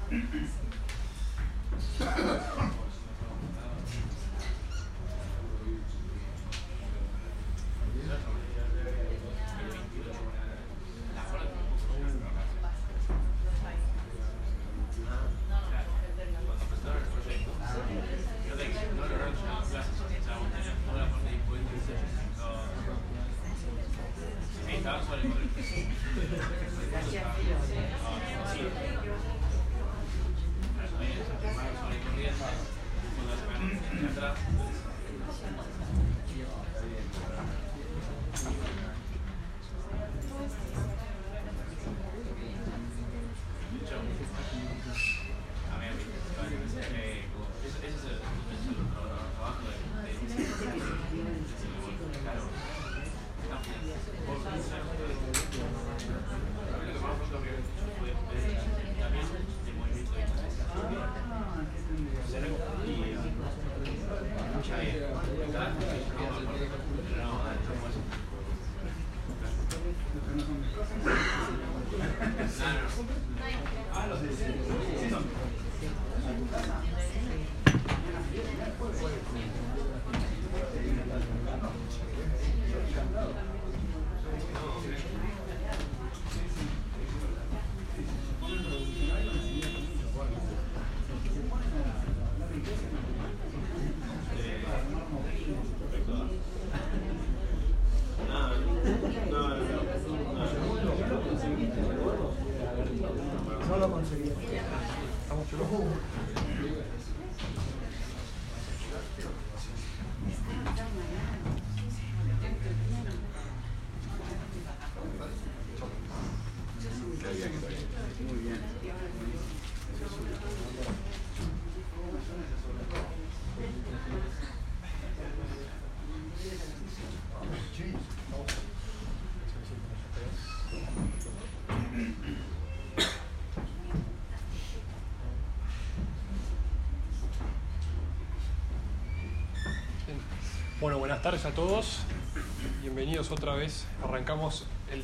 Bueno, buenas tardes a todos. Bienvenidos otra vez. Arrancamos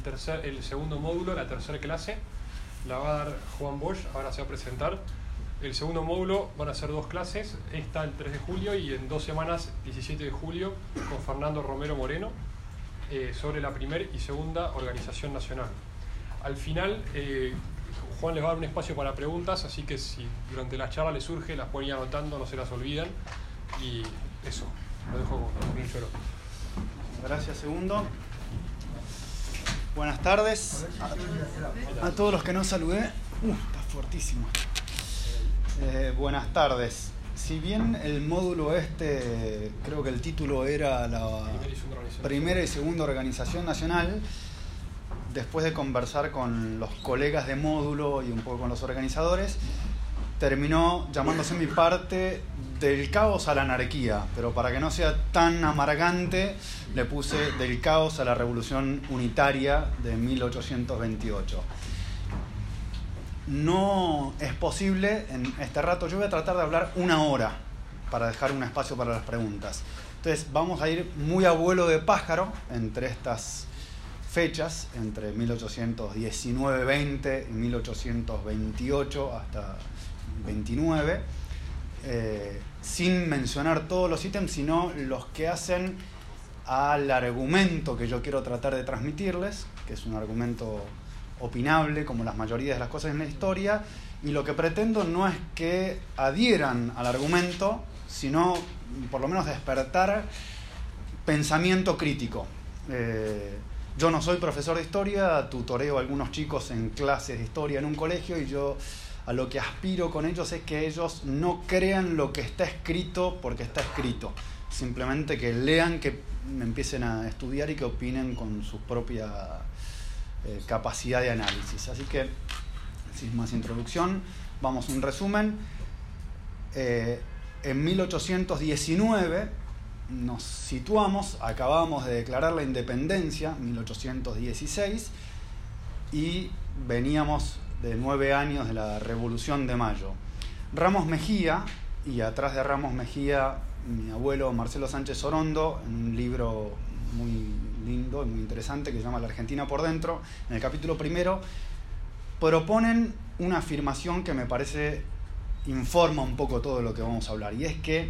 el segundo módulo, la tercera clase. La va a dar Juan Bosch, ahora se va a presentar. El segundo módulo van a ser 2 clases, esta el 3 de julio y en 2 semanas, 17 de julio, con Fernando Romero Moreno, sobre la primera y segunda organización nacional. Al final, Juan les va a dar un espacio para preguntas, así que si durante la charla les surge, las pueden ir anotando, no se las olvidan. Y eso, lo dejo con un choro. Gracias, Segundo. Buenas tardes a todos los que no saludé. Está fuertísimo. Buenas tardes. Si bien el módulo creo que el título era la primera y segunda organización nacional, después de conversar con los colegas de módulo y un poco con los organizadores, terminó llamándose mi parte del caos a la anarquía, pero para que no sea tan amargante le puse del caos a la revolución unitaria de 1828. No es posible en este rato, yo voy a tratar de hablar 1 hora para dejar un espacio para las preguntas. Entonces vamos a ir muy a vuelo de pájaro entre estas fechas, entre 1819-20 y 1828 hasta 29, sin mencionar todos los ítems, sino los que hacen al argumento que yo quiero tratar de transmitirles, que es un argumento opinable, como las mayorías de las cosas en la historia, y lo que pretendo no es que adhieran al argumento, sino por lo menos despertar pensamiento crítico. Yo no soy profesor de historia, tutoreo a algunos chicos en clases de historia en un colegio, y yo a lo que aspiro con ellos es que ellos no crean lo que está escrito porque está escrito. Simplemente que lean, que empiecen a estudiar y que opinen con su propia capacidad de análisis. Así que, sin más introducción, vamos a un resumen. En 1819 nos situamos, acabamos de declarar la independencia, 1816, y veníamos de 9 años de la Revolución de Mayo. Ramos Mejía, y atrás de Ramos Mejía, mi abuelo Marcelo Sánchez Orondo, en un libro muy lindo y muy interesante que se llama La Argentina por Dentro, en el capítulo 1, proponen una afirmación que me parece informa un poco todo lo que vamos a hablar, y es que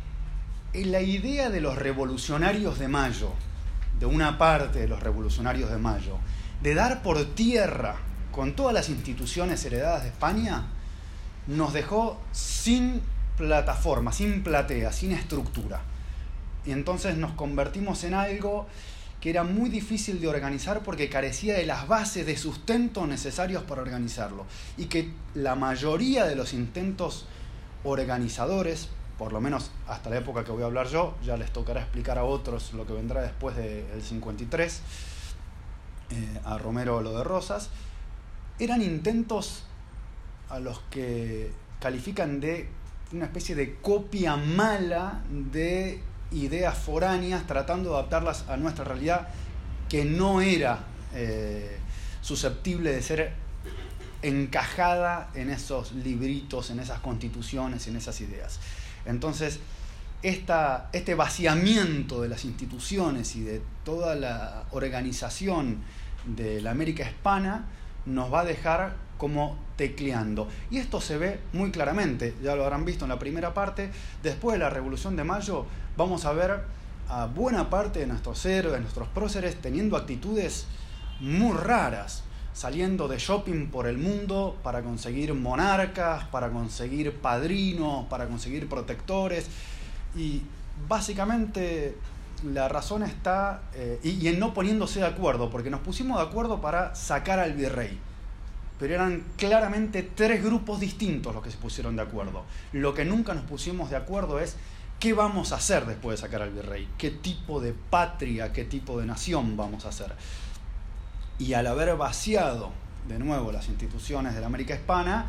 la idea de los revolucionarios de Mayo, de una parte de los revolucionarios de Mayo, de dar por tierra con todas las instituciones heredadas de España, nos dejó sin plataforma, sin platea, sin estructura. Y entonces nos convertimos en algo que era muy difícil de organizar porque carecía de las bases de sustento necesarios para organizarlo. Y que la mayoría de los intentos organizadores, por lo menos hasta la época que voy a hablar yo, ya les tocará explicar a otros lo que vendrá después del 53, a Romero lo de Rosas, eran intentos a los que califican de una especie de copia mala de ideas foráneas, tratando de adaptarlas a nuestra realidad, que no era susceptible de ser encajada en esos libritos, en esas constituciones, en esas ideas. Entonces, este vaciamiento de las instituciones y de toda la organización de la América hispana nos va a dejar como tecleando. Y esto se ve muy claramente, ya lo habrán visto en la primera parte. Después de la Revolución de Mayo vamos a ver a buena parte de nuestros héroes, de nuestros próceres, teniendo actitudes muy raras, saliendo de shopping por el mundo para conseguir monarcas, para conseguir padrinos, para conseguir protectores. Y básicamente la razón está y en no poniéndose de acuerdo, porque nos pusimos de acuerdo para sacar al virrey, pero eran claramente tres grupos distintos los que se pusieron de acuerdo. Lo que nunca nos pusimos de acuerdo es qué vamos a hacer después de sacar al virrey, qué tipo de patria, qué tipo de nación vamos a hacer. Y al haber vaciado de nuevo las instituciones de la América hispana,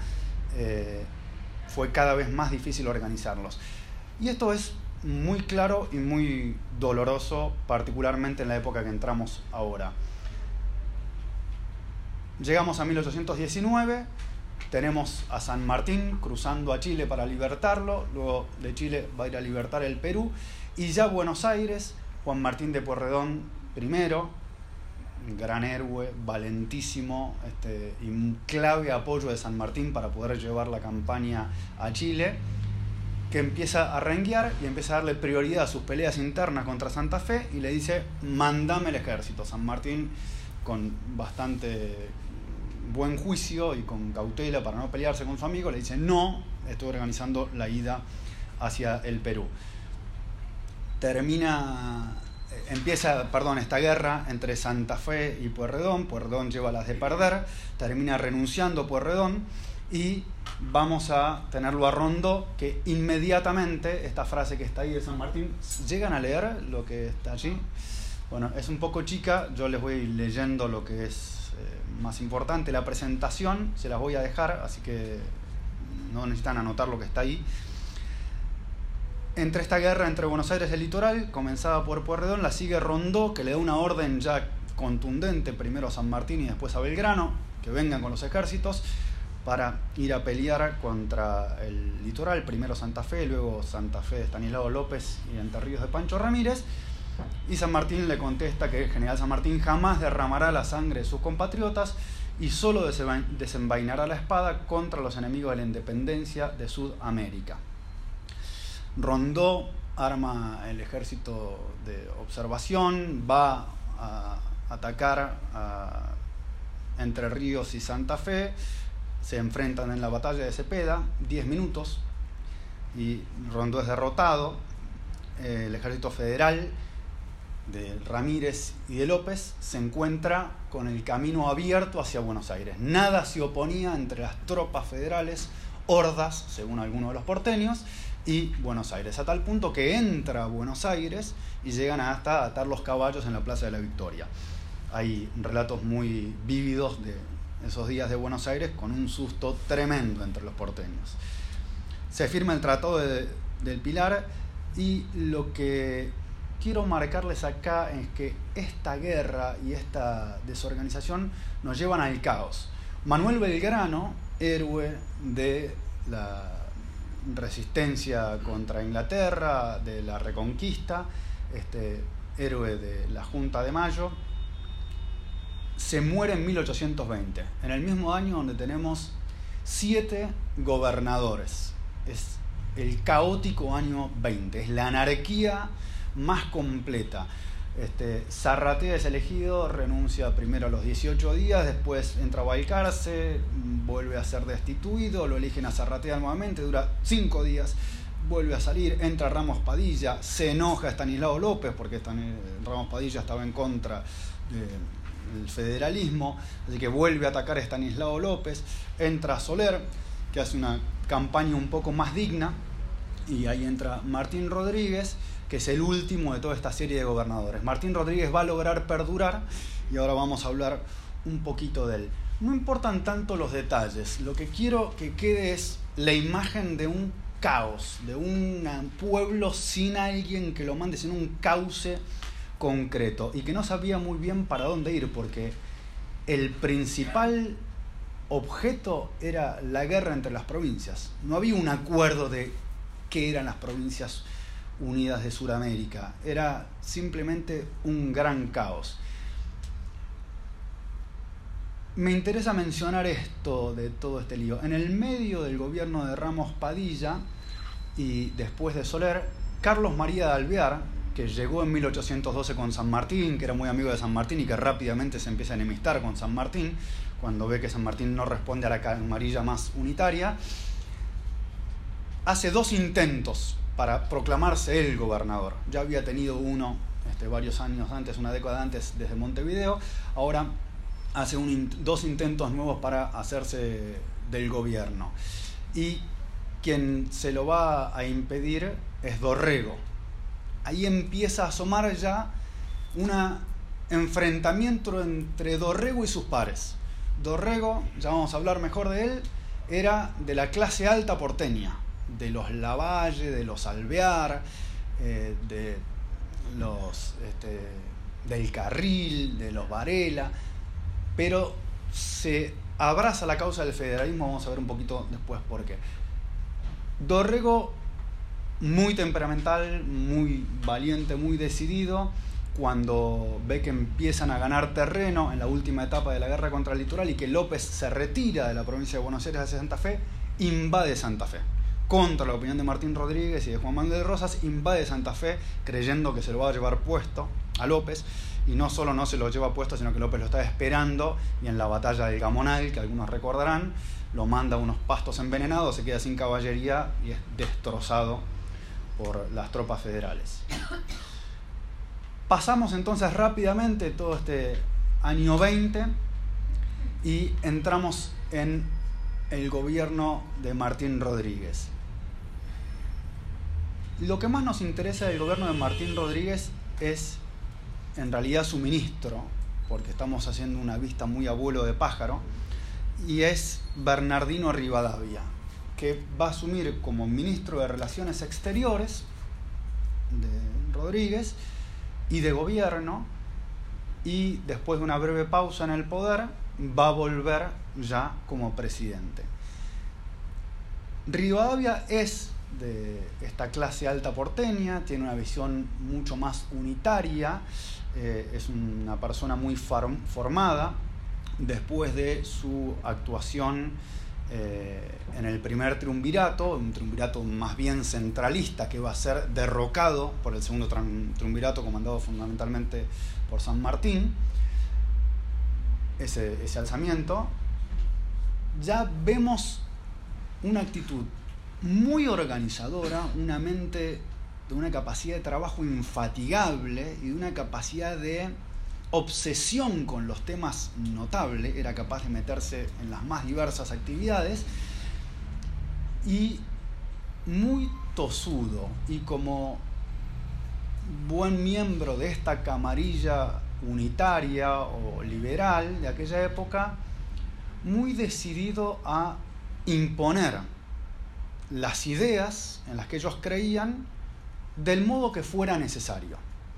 fue cada vez más difícil organizarlos. Y esto es muy claro y muy doloroso, particularmente en la época que entramos ahora. Llegamos a 1819, tenemos a San Martín cruzando a Chile para libertarlo, luego de Chile va a ir a libertar el Perú, y ya Buenos Aires, Juan Martín de Pueyrredón primero, gran héroe, valentísimo, y un clave apoyo de San Martín para poder llevar la campaña a Chile, que empieza a renguear y empieza a darle prioridad a sus peleas internas contra Santa Fe y le dice: mandame el ejército. San Martín, con bastante buen juicio y con cautela para no pelearse con su amigo, le dice: no, estoy organizando la ida hacia el Perú. Empieza esta guerra entre Santa Fe y Pueyrredón. Pueyrredón lleva las de perder, termina renunciando Pueyrredón y vamos a tenerlo a Rondó, que inmediatamente, esta frase que está ahí de San Martín, ¿llegan a leer lo que está allí? Bueno, es un poco chica, yo les voy leyendo lo que es más importante. La presentación se las voy a dejar, así que no necesitan anotar lo que está ahí. Entre esta guerra entre Buenos Aires y el litoral, comenzada por Pueyrredón, la sigue Rondó, que le da una orden ya contundente, primero a San Martín y después a Belgrano, que vengan con los ejércitos para ir a pelear contra el litoral, primero Santa Fe, luego Santa Fe de Estanislao López y Entre Ríos de Pancho Ramírez. Y San Martín le contesta que el general San Martín jamás derramará la sangre de sus compatriotas y solo desenvainará la espada contra los enemigos de la independencia de Sudamérica. Rondó arma el ejército de observación, va a atacar a Entre Ríos y Santa Fe, se enfrentan en la batalla de Cepeda, 10 minutos, y Rondó es derrotado. El ejército federal de Ramírez y de López se encuentra con el camino abierto hacia Buenos Aires. Nada se oponía entre las tropas federales, hordas, según algunos de los porteños, y Buenos Aires, a tal punto que entra a Buenos Aires y llegan hasta atar los caballos en la Plaza de la Victoria. Hay relatos muy vívidos de esos días de Buenos Aires, con un susto tremendo entre los porteños. Se firma el Tratado del Pilar, y lo que quiero marcarles acá es que esta guerra y esta desorganización nos llevan al caos. Manuel Belgrano, héroe de la resistencia contra Inglaterra, de la Reconquista, héroe de la Junta de Mayo, se muere en 1820, en el mismo año donde tenemos 7 gobernadores. Es el caótico año 20, es la anarquía más completa. Zarratea es elegido, renuncia primero a los 18 días, después entra a Balcarce, vuelve a ser destituido, lo eligen a Zarratea nuevamente, dura 5 días, vuelve a salir, entra Ramos Padilla, se enoja Estanislao López porque Ramos Padilla estaba en contra del federalismo, así que vuelve a atacar a Estanislao López, entra Soler, que hace una campaña un poco más digna, y ahí entra Martín Rodríguez, que es el último de toda esta serie de gobernadores. Martín Rodríguez va a lograr perdurar y ahora vamos a hablar un poquito de él. No importan tanto los detalles, lo que quiero que quede es la imagen de un caos, de un pueblo sin alguien que lo mande, sin un cauce concreto y que no sabía muy bien para dónde ir, porque el principal objeto era la guerra entre las provincias. No había un acuerdo de qué eran las provincias unidas de Sudamérica, era simplemente un gran caos. Me interesa mencionar esto de todo este lío. En el medio del gobierno de Ramos Padilla y después de Soler, Carlos María de Alvear, que llegó en 1812 con San Martín, que era muy amigo de San Martín y que rápidamente se empieza a enemistar con San Martín, cuando ve que San Martín no responde a la camarilla más unitaria, hace 2 intentos para proclamarse el gobernador. Ya había tenido uno varios años antes, una década antes, desde Montevideo. Ahora hace 2 intentos nuevos para hacerse del gobierno. Y quien se lo va a impedir es Dorrego. Ahí empieza a asomar ya un enfrentamiento entre Dorrego y sus pares. Dorrego, ya vamos a hablar mejor de él, era de la clase alta porteña, de los Lavalle, de los Alvear, de los del Carril, de los Varela, pero se abraza la causa del federalismo. Vamos a ver un poquito después por qué. Dorrego, muy temperamental, muy valiente, muy decidido, cuando ve que empiezan a ganar terreno en la última etapa de la guerra contra el litoral y que López se retira de la provincia de Buenos Aires hacia Santa Fe, invade Santa Fe. Contra la opinión de Martín Rodríguez y de Juan Manuel de Rosas, invade Santa Fe creyendo que se lo va a llevar puesto a López, y no solo no se lo lleva puesto, sino que López lo está esperando, y en la batalla del Gamonal, que algunos recordarán, lo manda a unos pastos envenenados, se queda sin caballería y es destrozado por las tropas federales. Pasamos entonces rápidamente todo este año 20 y entramos en el gobierno de Martín Rodríguez. Lo que más nos interesa del gobierno de Martín Rodríguez es en realidad su ministro, porque estamos haciendo una vista muy a vuelo de pájaro, y es Bernardino Rivadavia, que va a asumir como ministro de Relaciones Exteriores de Rodríguez y de gobierno, y después de una breve pausa en el poder va a volver ya como presidente. Rivadavia es de esta clase alta porteña, tiene una visión mucho más unitaria, es una persona muy formada después de su actuación en el primer triunvirato, un triunvirato más bien centralista que va a ser derrocado por el segundo triunvirato comandado fundamentalmente por San Martín. Ese alzamiento, ya vemos una actitud muy organizadora, una mente de una capacidad de trabajo infatigable y de una capacidad de obsesión con los temas notable. Era capaz de meterse en las más diversas actividades y muy tosudo, y como buen miembro de esta camarilla unitaria o liberal de aquella época, muy decidido a imponer las ideas en las que ellos creían del modo que fuera necesario.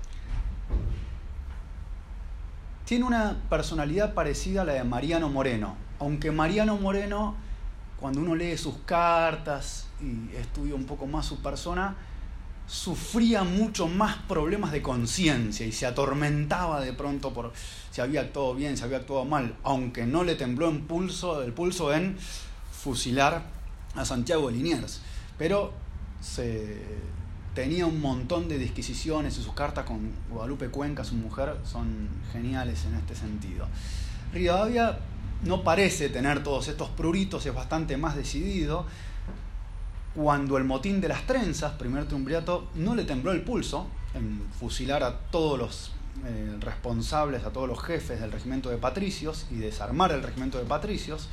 Tiene una personalidad parecida a la de Mariano Moreno, aunque Mariano Moreno, cuando uno lee sus cartas y estudia un poco más su persona, sufría mucho más problemas de conciencia y se atormentaba de pronto por si había actuado bien, si había actuado mal, aunque no le tembló el pulso en fusilar a Santiago de Liniers. Pero tenía un montón de disquisiciones y sus cartas con Guadalupe Cuenca, su mujer, son geniales en este sentido. Rivadavia no parece tener todos estos pruritos, es bastante más decidido. Cuando el motín de las trenzas, primer triunvirato, no le tembló el pulso en fusilar a todos los responsables, a todos los jefes del regimiento de patricios y desarmar el regimiento de patricios.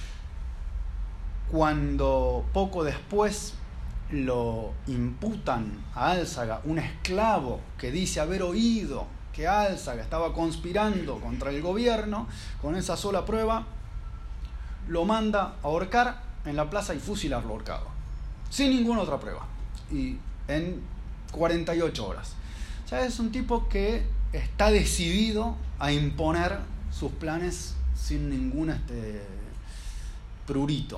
Cuando poco después lo imputan a Álzaga, un esclavo que dice haber oído que Álzaga estaba conspirando contra el gobierno, con esa sola prueba lo manda a ahorcar en la plaza y fusilarlo ahorcado, sin ninguna otra prueba, y en 48 horas. O sea, es un tipo que está decidido a imponer sus planes sin ningún prurito.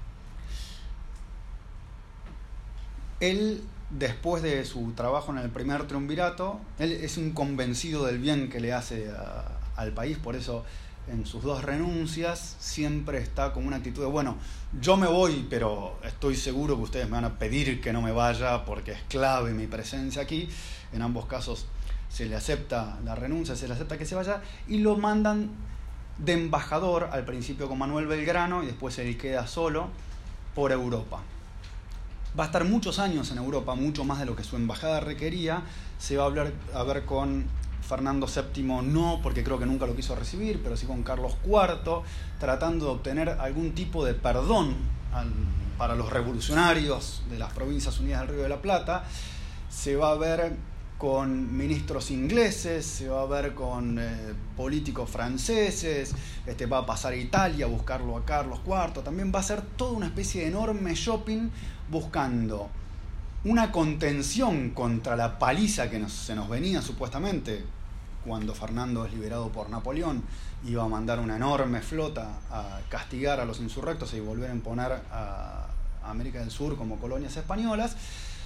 Él, después de su trabajo en el primer triunvirato, él es un convencido del bien que le hace al país, por eso en sus dos renuncias siempre está con una actitud de, bueno, yo me voy, pero estoy seguro que ustedes me van a pedir que no me vaya porque es clave mi presencia aquí. En ambos casos se le acepta la renuncia, se le acepta que se vaya, y lo mandan de embajador, al principio con Manuel Belgrano, y después él queda solo por Europa. Va a estar muchos años en Europa, mucho más de lo que su embajada requería. Se va a ver con Fernando VII, no, porque creo que nunca lo quiso recibir, pero sí con Carlos IV, tratando de obtener algún tipo de perdón para los revolucionarios de las Provincias Unidas del Río de la Plata. Se va a ver con ministros ingleses, se va a ver con políticos franceses, va a pasar a Italia a buscarlo a Carlos IV, también va a ser toda una especie de enorme shopping buscando una contención contra la paliza que se nos venía supuestamente cuando Fernando es liberado por Napoleón. Iba a mandar una enorme flota a castigar a los insurrectos y volver a imponer a América del Sur como colonias españolas,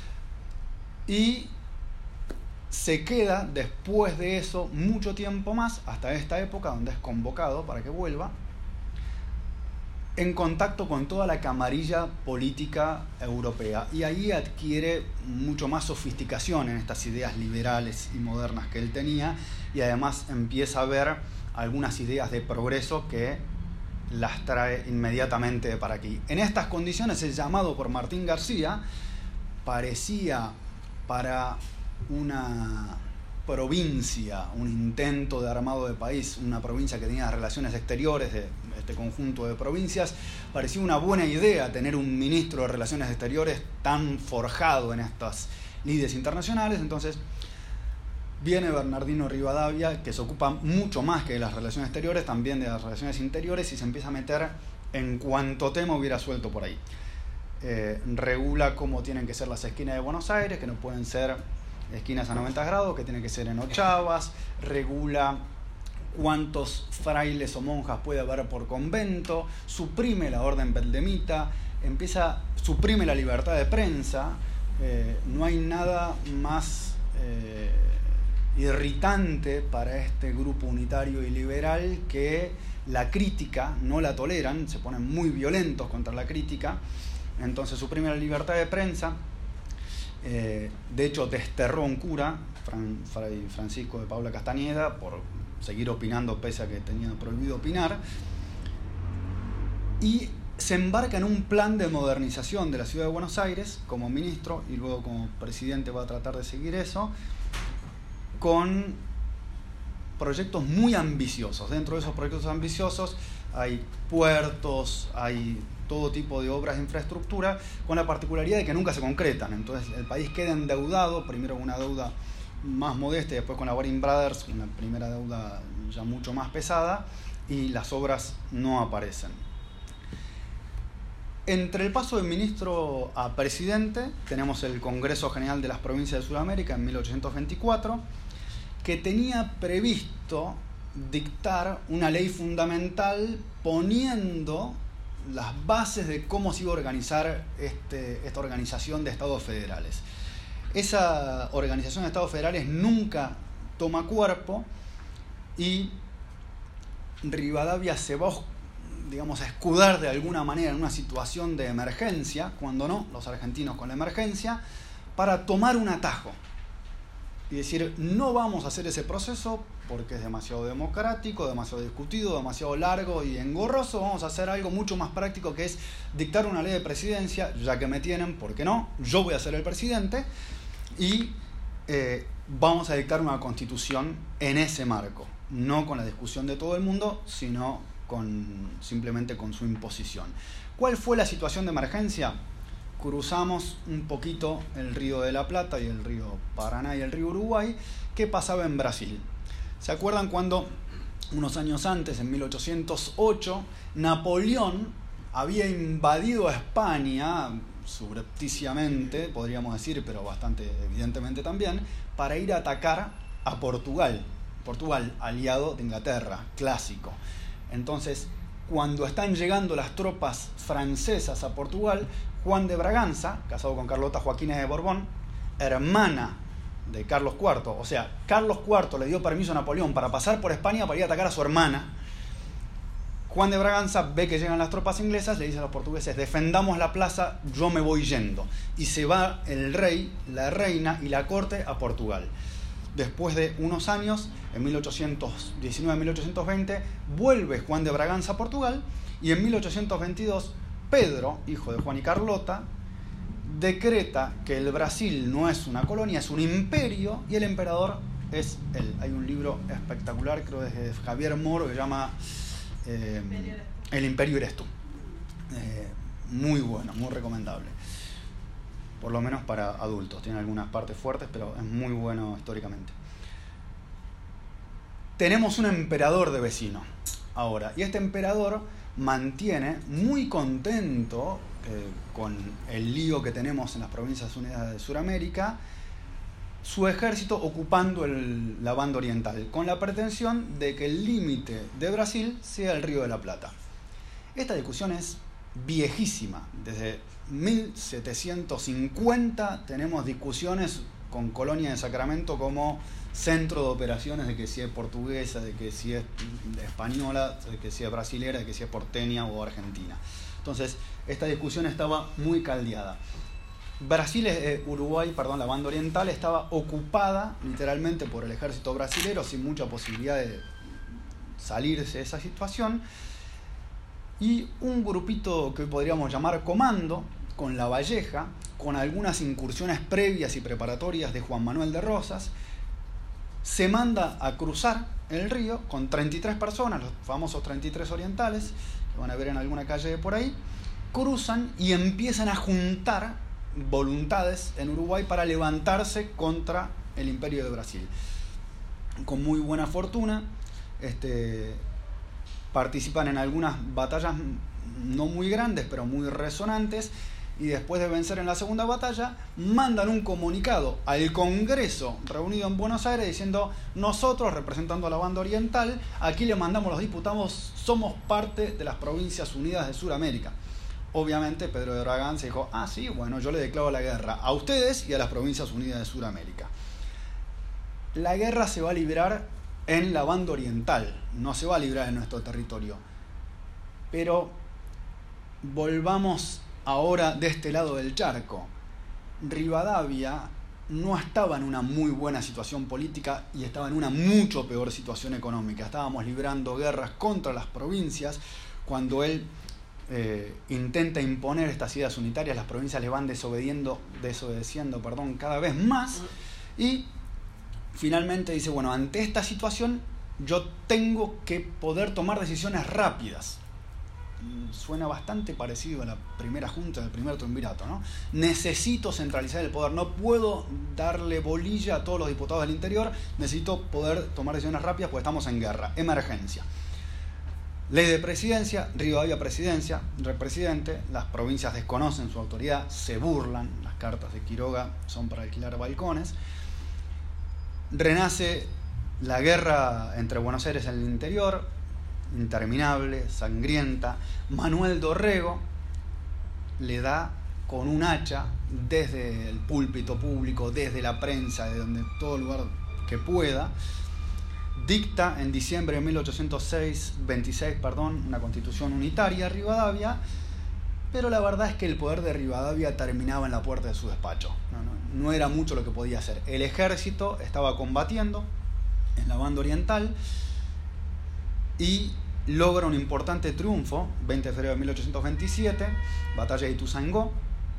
y se queda después de eso mucho tiempo más, hasta esta época donde es convocado para que vuelva, en contacto con toda la camarilla política europea, y ahí adquiere mucho más sofisticación en estas ideas liberales y modernas que él tenía, y además empieza a ver algunas ideas de progreso que las trae inmediatamente para aquí. En estas condiciones, el llamado por Martín García parecía para una provincia, un intento de armado de país, una provincia que tenía relaciones exteriores de este conjunto de provincias, parecía una buena idea tener un ministro de Relaciones Exteriores tan forjado en estas lides internacionales. Entonces viene Bernardino Rivadavia, que se ocupa mucho más que de las relaciones exteriores, también de las relaciones interiores, y se empieza a meter en cuanto tema hubiera suelto por ahí. Regula cómo tienen que ser las esquinas de Buenos Aires, que no pueden ser esquinas a 90 grados, que tienen que ser en ochavas. Regula cuántos frailes o monjas puede haber por convento, suprime la orden beldemita, suprime la libertad de prensa. No hay nada más irritante para este grupo unitario y liberal que la crítica. No la toleran, se ponen muy violentos contra la crítica. Entonces suprime la libertad de prensa. De hecho, desterró a un cura, Fray Francisco de Paula Castañeda, por seguir opinando pese a que tenía prohibido opinar, y se embarca en un plan de modernización de la ciudad de Buenos Aires como ministro, y luego como presidente va a tratar de seguir eso, con proyectos muy ambiciosos. Dentro de esos proyectos ambiciosos hay puertos, hay todo tipo de obras de infraestructura, con la particularidad de que nunca se concretan. Entonces el país queda endeudado, primero con una deuda más modesta y después con la Waring Brothers, una primera deuda ya mucho más pesada, y las obras no aparecen. Entre el paso de ministro a presidente tenemos el Congreso General de las Provincias de Sudamérica en 1824, que tenía previsto dictar una ley fundamental poniendo las bases de cómo se iba a organizar esta organización de estados federales. Esa organización de estados federales nunca toma cuerpo y Rivadavia se va, digamos, a escudar de alguna manera en una situación de emergencia, cuando no, los argentinos con la emergencia, para tomar un atajo y decir, no vamos a hacer ese proceso porque es demasiado democrático, demasiado discutido, demasiado largo y engorroso. Vamos a hacer algo mucho más práctico, que es dictar una ley de presidencia, ya que me tienen, ¿por qué no? Yo voy a ser el presidente y vamos a dictar una constitución en ese marco, no con la discusión de todo el mundo, sino simplemente con su imposición. ¿Cuál fue la situación de emergencia? Cruzamos un poquito el río de la Plata y el río Paraná y el río Uruguay. ¿Qué pasaba en Brasil? ¿Se acuerdan cuando unos años antes, en 1808, Napoleón había invadido a España, subrepticiamente, podríamos decir, pero bastante evidentemente también, para ir a atacar a Portugal? Portugal, aliado de Inglaterra, clásico. Entonces, cuando están llegando las tropas francesas a Portugal, Juan de Braganza, casado con Carlota Joaquina de Borbón, hermana de Carlos IV, o sea, Carlos IV le dio permiso a Napoleón para pasar por España para ir a atacar a su hermana. Juan de Braganza ve que llegan las tropas inglesas, le dice a los portugueses, defendamos la plaza, yo me voy yendo. Y se va el rey, la reina y la corte a Portugal. Después de unos años, en 1819-1820, vuelve Juan de Braganza a Portugal y en 1822 Pedro, hijo de Juan y Carlota, decreta que el Brasil no es una colonia, es un imperio y el emperador es él. Hay un libro espectacular, creo que es de Javier Moro, que se llama El Imperio eres tú. Muy bueno, muy recomendable. Por lo menos para adultos. Tiene algunas partes fuertes, pero es muy bueno históricamente. Tenemos un emperador de vecino ahora. Y este emperador mantiene muy contento con el lío que tenemos en las Provincias Unidas de Sudamérica, su ejército ocupando la banda oriental, con la pretensión de que el límite de Brasil sea el Río de la Plata. Esta discusión es viejísima. Desde 1750 tenemos discusiones con Colonia de Sacramento como centro de operaciones, de que si es portuguesa, de que si es española, de que si es brasilera, de que si es porteña o argentina. Entonces, esta discusión estaba muy caldeada. La banda oriental estaba ocupada literalmente por el ejército brasilero, sin mucha posibilidad de salirse de esa situación. Y un grupito que podríamos llamar comando, con La Valleja, con algunas incursiones previas y preparatorias de Juan Manuel de Rosas, se manda a cruzar el río con 33 personas, los famosos 33 orientales, que van a ver en alguna calle de por ahí. Cruzan y empiezan a juntar voluntades en Uruguay para levantarse contra el Imperio de Brasil. Con muy buena fortuna, participan en algunas batallas no muy grandes, pero muy resonantes, y después de vencer en la segunda batalla, mandan un comunicado al Congreso reunido en Buenos Aires diciendo: nosotros, representando a la banda oriental, aquí le mandamos los diputados, somos parte de las Provincias Unidas de Sudamérica. Obviamente Pedro de Braganza dijo: ah, sí, bueno, yo le declaro la guerra a ustedes y a las Provincias Unidas de Sudamérica. La guerra se va a librar en la banda oriental, no se va a librar en nuestro territorio. Pero volvamos ahora de este lado del charco. Rivadavia no estaba en una muy buena situación política y estaba en una mucho peor situación económica. Estábamos librando guerras contra las provincias. Cuando él intenta imponer estas ideas unitarias, las provincias le van desobedeciendo cada vez más, y finalmente dice: bueno, ante esta situación yo tengo que poder tomar decisiones rápidas. Suena bastante parecido a la primera junta del primer triunvirato, ¿no? Necesito centralizar el poder, no puedo darle bolilla a todos los diputados del interior, necesito poder tomar decisiones rápidas porque estamos en guerra, emergencia. Ley de presidencia, Rivadavia presidente, las provincias desconocen su autoridad, se burlan, las cartas de Quiroga son para alquilar balcones. Renace la guerra entre Buenos Aires y el interior, interminable, sangrienta. Manuel Dorrego le da con un hacha desde el púlpito público, desde la prensa, de donde todo lugar que pueda, dicta en diciembre de 1826 una constitución unitaria a Rivadavia, pero la verdad es que el poder de Rivadavia terminaba en la puerta de su despacho. No era mucho lo que podía hacer. El ejército estaba combatiendo en la banda oriental y logra un importante triunfo, 20 de febrero de 1827, batalla de Ituzaingó.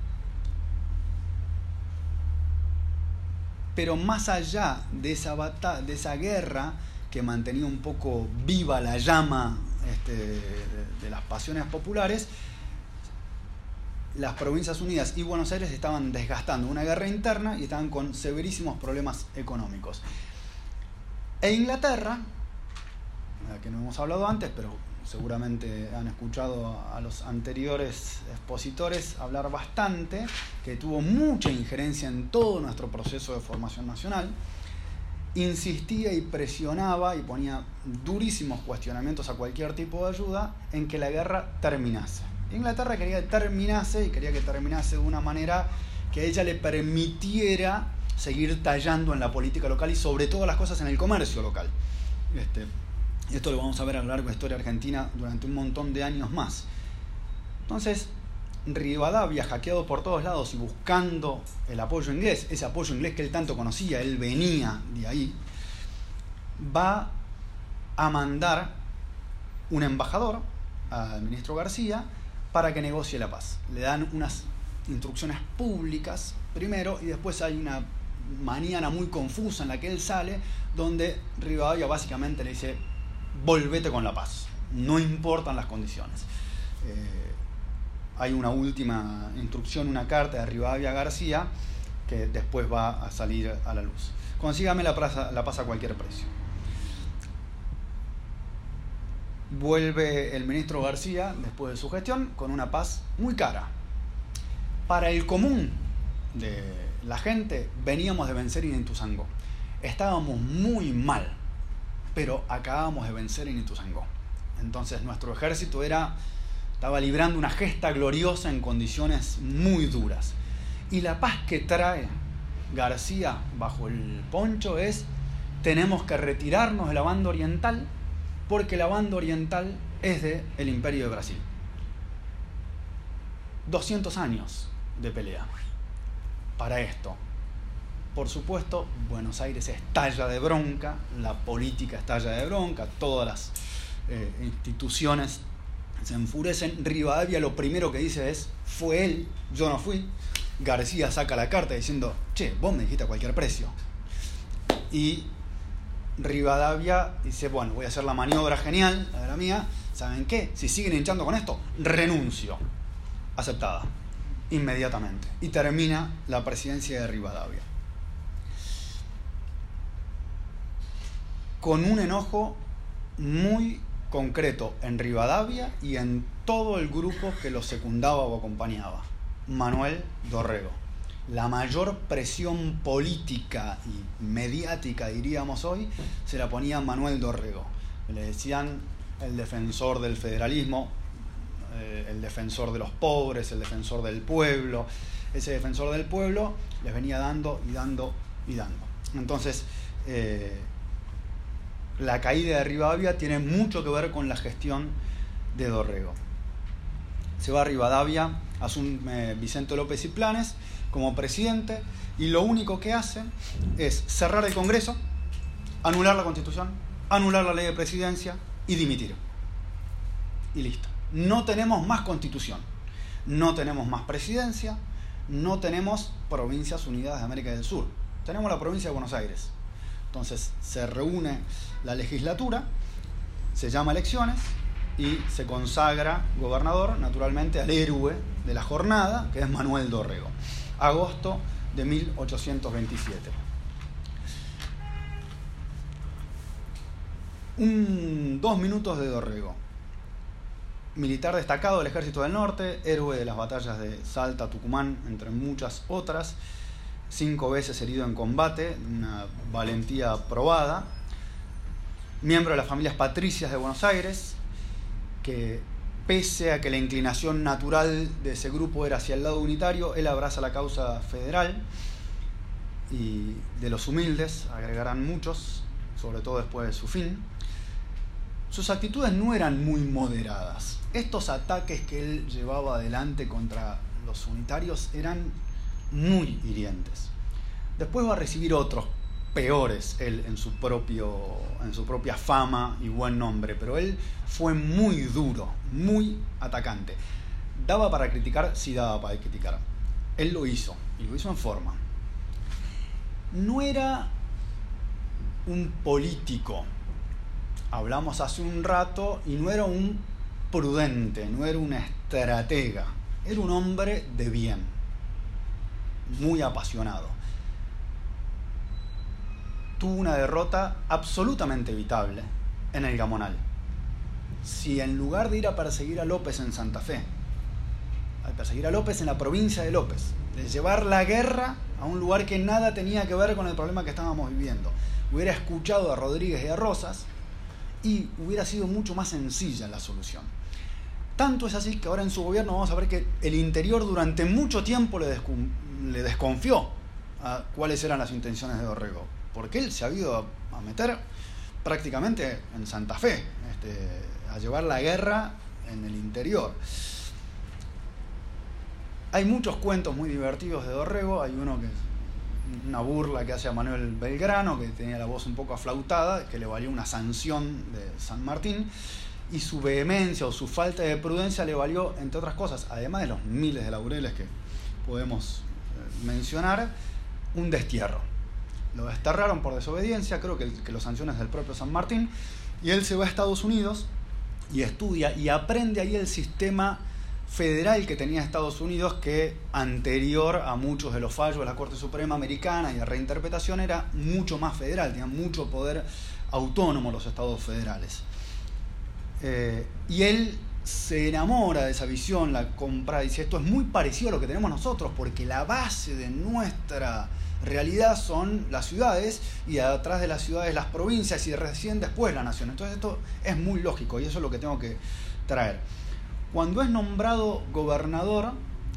Pero más allá de esa guerra que mantenía un poco viva la llama de las pasiones populares, las Provincias Unidas y Buenos Aires estaban desgastando una guerra interna y estaban con severísimos problemas económicos. E Inglaterra, que no hemos hablado antes, pero seguramente han escuchado a los anteriores expositores hablar bastante, que tuvo mucha injerencia en todo nuestro proceso de formación nacional, insistía y presionaba y ponía durísimos cuestionamientos a cualquier tipo de ayuda en que la guerra terminase. Inglaterra quería que terminase, y quería que terminase de una manera que a ella le permitiera seguir tallando en la política local y sobre todas las cosas en el comercio local. Esto lo vamos a ver a lo largo de la historia argentina durante un montón de años más. Entonces, Rivadavia, hackeado por todos lados y buscando el apoyo inglés, ese apoyo inglés que él tanto conocía, él venía de ahí, va a mandar un embajador al ministro García para que negocie la paz. Le dan unas instrucciones públicas primero y después hay una mañana muy confusa en la que él sale, donde Rivadavia básicamente le dice: volvete con la paz, no importan las condiciones. Hay una última instrucción, una carta de Rivadavia a García, que después va a salir a la luz. Consígame la paz a cualquier precio. Vuelve el ministro García, después de su gestión, con una paz muy cara. Para el común de la gente, veníamos de vencer en Ituzaingó. Estábamos muy mal, pero acabábamos de vencer en Ituzaingó. Entonces nuestro ejército estaba librando una gesta gloriosa en condiciones muy duras. Y la paz que trae García bajo el poncho es: tenemos que retirarnos de la banda oriental, porque la banda oriental es del Imperio de Brasil. 200 años de pelea para esto. Por supuesto, Buenos Aires estalla de bronca, la política estalla de bronca, todas las instituciones se enfurecen. Rivadavia lo primero que dice es: fue él, yo no fui. García saca la carta diciendo: che, vos me dijiste a cualquier precio. Y Rivadavia dice: bueno, voy a hacer la maniobra genial, la de la mía. ¿Saben qué? Si siguen hinchando con esto, renuncio. Aceptada inmediatamente. Y termina la presidencia de Rivadavia. Con un enojo muy concreto en Rivadavia y en todo el grupo que lo secundaba o acompañaba. Manuel Dorrego. La mayor presión política y mediática, diríamos hoy, se la ponía Manuel Dorrego. Le decían el defensor del federalismo, el defensor de los pobres, el defensor del pueblo. Ese defensor del pueblo les venía dando y dando y dando. Entonces, la caída de Rivadavia tiene mucho que ver con la gestión de Dorrego. Se va a Rivadavia, asume Vicente López y Planes como presidente, y lo único que hace es cerrar el Congreso, anular la Constitución, anular la ley de presidencia y dimitir. Y listo. No tenemos más Constitución, no tenemos más presidencia, no tenemos Provincias Unidas de América del Sur. Tenemos la provincia de Buenos Aires. Entonces se reúne la legislatura, se llama elecciones y se consagra gobernador, naturalmente, al héroe de la jornada, que es Manuel Dorrego. Agosto de 1827. 2 minutos de Dorrego. Militar destacado del Ejército del Norte, héroe de las batallas de Salta, Tucumán, entre muchas otras. 5 veces herido en combate, una valentía probada. Miembro de las familias patricias de Buenos Aires, que pese a que la inclinación natural de ese grupo era hacia el lado unitario, él abraza la causa federal y de los humildes, agregarán muchos, sobre todo después de su fin. Sus actitudes no eran muy moderadas. Estos ataques que él llevaba adelante contra los unitarios eran muy hirientes. Después va a recibir otros peores él en su propia fama y buen nombre, pero él fue muy duro, muy atacante. ¿Daba para criticar? Sí, daba para criticar. Él lo hizo, y lo hizo en forma. No era un político, hablamos hace un rato, y no era un prudente, no era un estratega, era un hombre de bien, muy apasionado. Tuvo una derrota absolutamente evitable en el Gamonal. Si en lugar de ir a perseguir a López en Santa Fe, a perseguir a López en la provincia de López, de llevar la guerra a un lugar que nada tenía que ver con el problema que estábamos viviendo, hubiera escuchado a Rodríguez y a Rosas, y hubiera sido mucho más sencilla la solución. Tanto es así que ahora en su gobierno vamos a ver que el interior durante mucho tiempo le desconfió a cuáles eran las intenciones de Dorrego, porque él se ha ido a meter prácticamente en Santa Fe, a llevar la guerra en el interior. Hay muchos cuentos muy divertidos de Dorrego. Hay uno que es una burla que hace a Manuel Belgrano, que tenía la voz un poco aflautada, que le valió una sanción de San Martín, y su vehemencia o su falta de prudencia le valió, entre otras cosas, además de los miles de laureles que podemos mencionar, un destierro. Lo desterraron por desobediencia, creo que lo sanciona del propio San Martín, y él se va a Estados Unidos y estudia y aprende ahí el sistema federal que tenía Estados Unidos, que anterior a muchos de los fallos de la Corte Suprema Americana y de reinterpretación era mucho más federal, tenían mucho poder autónomo los estados federales. Y él se enamora de esa visión, la compra, dice: esto es muy parecido a lo que tenemos nosotros, porque la base de nuestra realidad son las ciudades, y atrás de las ciudades las provincias, y recién después la nación. Entonces esto es muy lógico, y eso es lo que tengo que traer. Cuando es nombrado gobernador,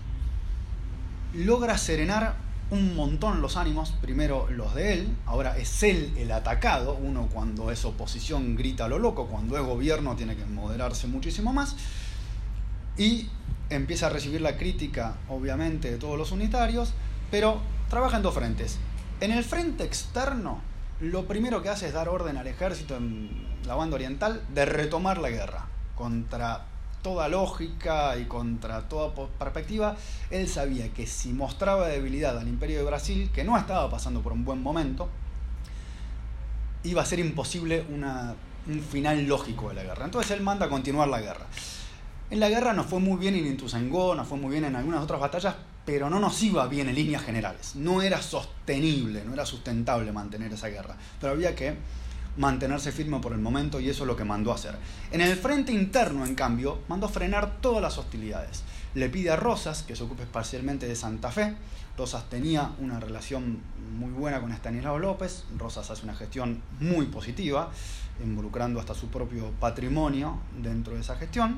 logra serenar un montón los ánimos, primero los de él, ahora es él el atacado. Uno cuando es oposición grita a lo loco, cuando es gobierno tiene que moderarse muchísimo más, y empieza a recibir la crítica, obviamente, de todos los unitarios, pero trabaja en dos frentes. En el frente externo, lo primero que hace es dar orden al ejército en la banda oriental de retomar la guerra contra toda lógica y contra toda perspectiva. Él sabía que si mostraba debilidad al Imperio de Brasil, que no estaba pasando por un buen momento, iba a ser imposible un final lógico de la guerra. Entonces él manda a continuar la guerra. En la guerra nos fue muy bien en Ituzaingó, nos fue muy bien en algunas otras batallas, pero no nos iba bien en líneas generales. No era sostenible, no era sustentable mantener esa guerra. Pero había que mantenerse firme por el momento, y eso es lo que mandó a hacer. En el frente interno, en cambio, mandó frenar todas las hostilidades. Le pide a Rosas que se ocupe parcialmente de Santa Fe. Rosas tenía una relación muy buena con Estanislao López. Rosas hace una gestión muy positiva, involucrando hasta su propio patrimonio dentro de esa gestión,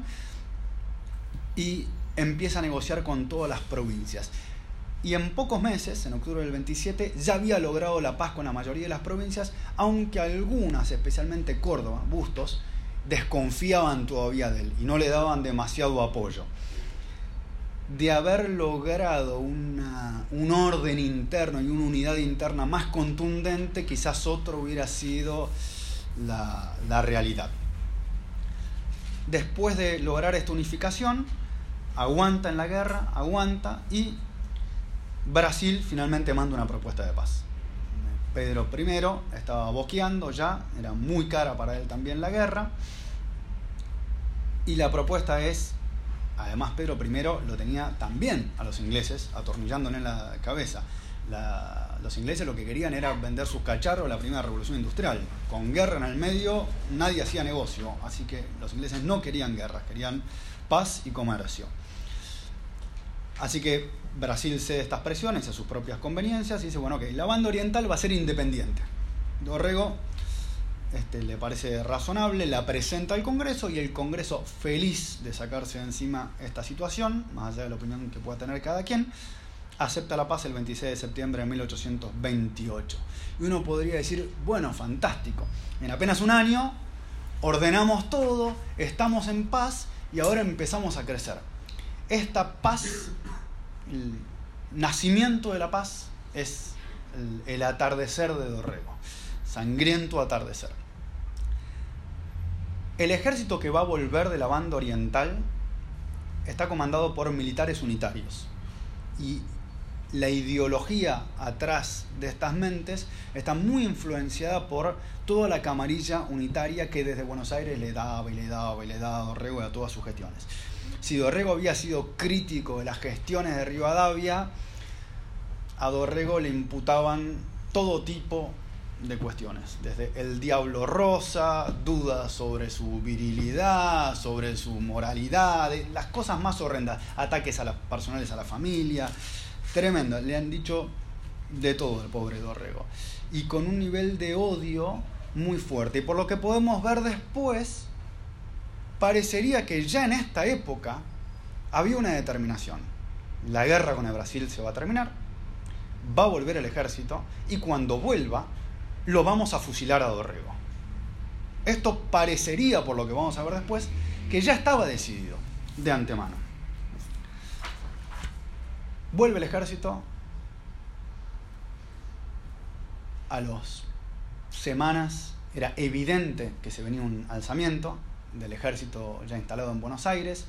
y empieza a negociar con todas las provincias. Y en pocos meses, en octubre del 27, ya había logrado la paz con la mayoría de las provincias, aunque algunas, especialmente Córdoba, Bustos, desconfiaban todavía de él y no le daban demasiado apoyo. De haber logrado un orden interno y una unidad interna más contundente, quizás otro hubiera sido la realidad. Después de lograr esta unificación, aguanta en la guerra, y Brasil finalmente manda una propuesta de paz. Pedro I estaba boqueando ya, era muy cara para él también la guerra, y la propuesta es, además Pedro I lo tenía también a los ingleses atornillándole en la cabeza. Los ingleses lo que querían era vender sus cacharros a la primera revolución industrial. Con guerra en el medio nadie hacía negocio, así que los ingleses no querían guerras, querían paz y comercio. Así que Brasil cede estas presiones a sus propias conveniencias y dice: bueno, ok, la banda oriental va a ser independiente. Dorrego le parece razonable, la presenta al Congreso y el Congreso, feliz de sacarse de encima esta situación, más allá de la opinión que pueda tener cada quien, acepta la paz el 26 de septiembre de 1828. Y uno podría decir, bueno, fantástico, en apenas un año ordenamos todo, estamos en paz y ahora empezamos a crecer. Esta paz, el nacimiento de la paz, es el atardecer de Dorrego, sangriento atardecer. El ejército que va a volver de la banda oriental está comandado por militares unitarios y la ideología atrás de estas mentes está muy influenciada por toda la camarilla unitaria que desde Buenos Aires le daba a Dorrego y a todas sus gestiones. Si Dorrego había sido crítico de las gestiones de Rivadavia, a Dorrego le imputaban todo tipo de cuestiones, desde el diablo rosa, dudas sobre su virilidad, sobre su moralidad, las cosas más horrendas, ataques personales a la familia, tremendo, le han dicho de todo al pobre Dorrego, y con un nivel de odio muy fuerte. Y por lo que podemos ver después, parecería que ya en esta época había una determinación. La guerra con el Brasil se va a terminar, va a volver el ejército, y cuando vuelva, lo vamos a fusilar a Dorrego. Esto parecería, por lo que vamos a ver después, que ya estaba decidido de antemano. Vuelve el ejército. A las semanas era evidente que se venía un alzamiento del ejército ya instalado en Buenos Aires.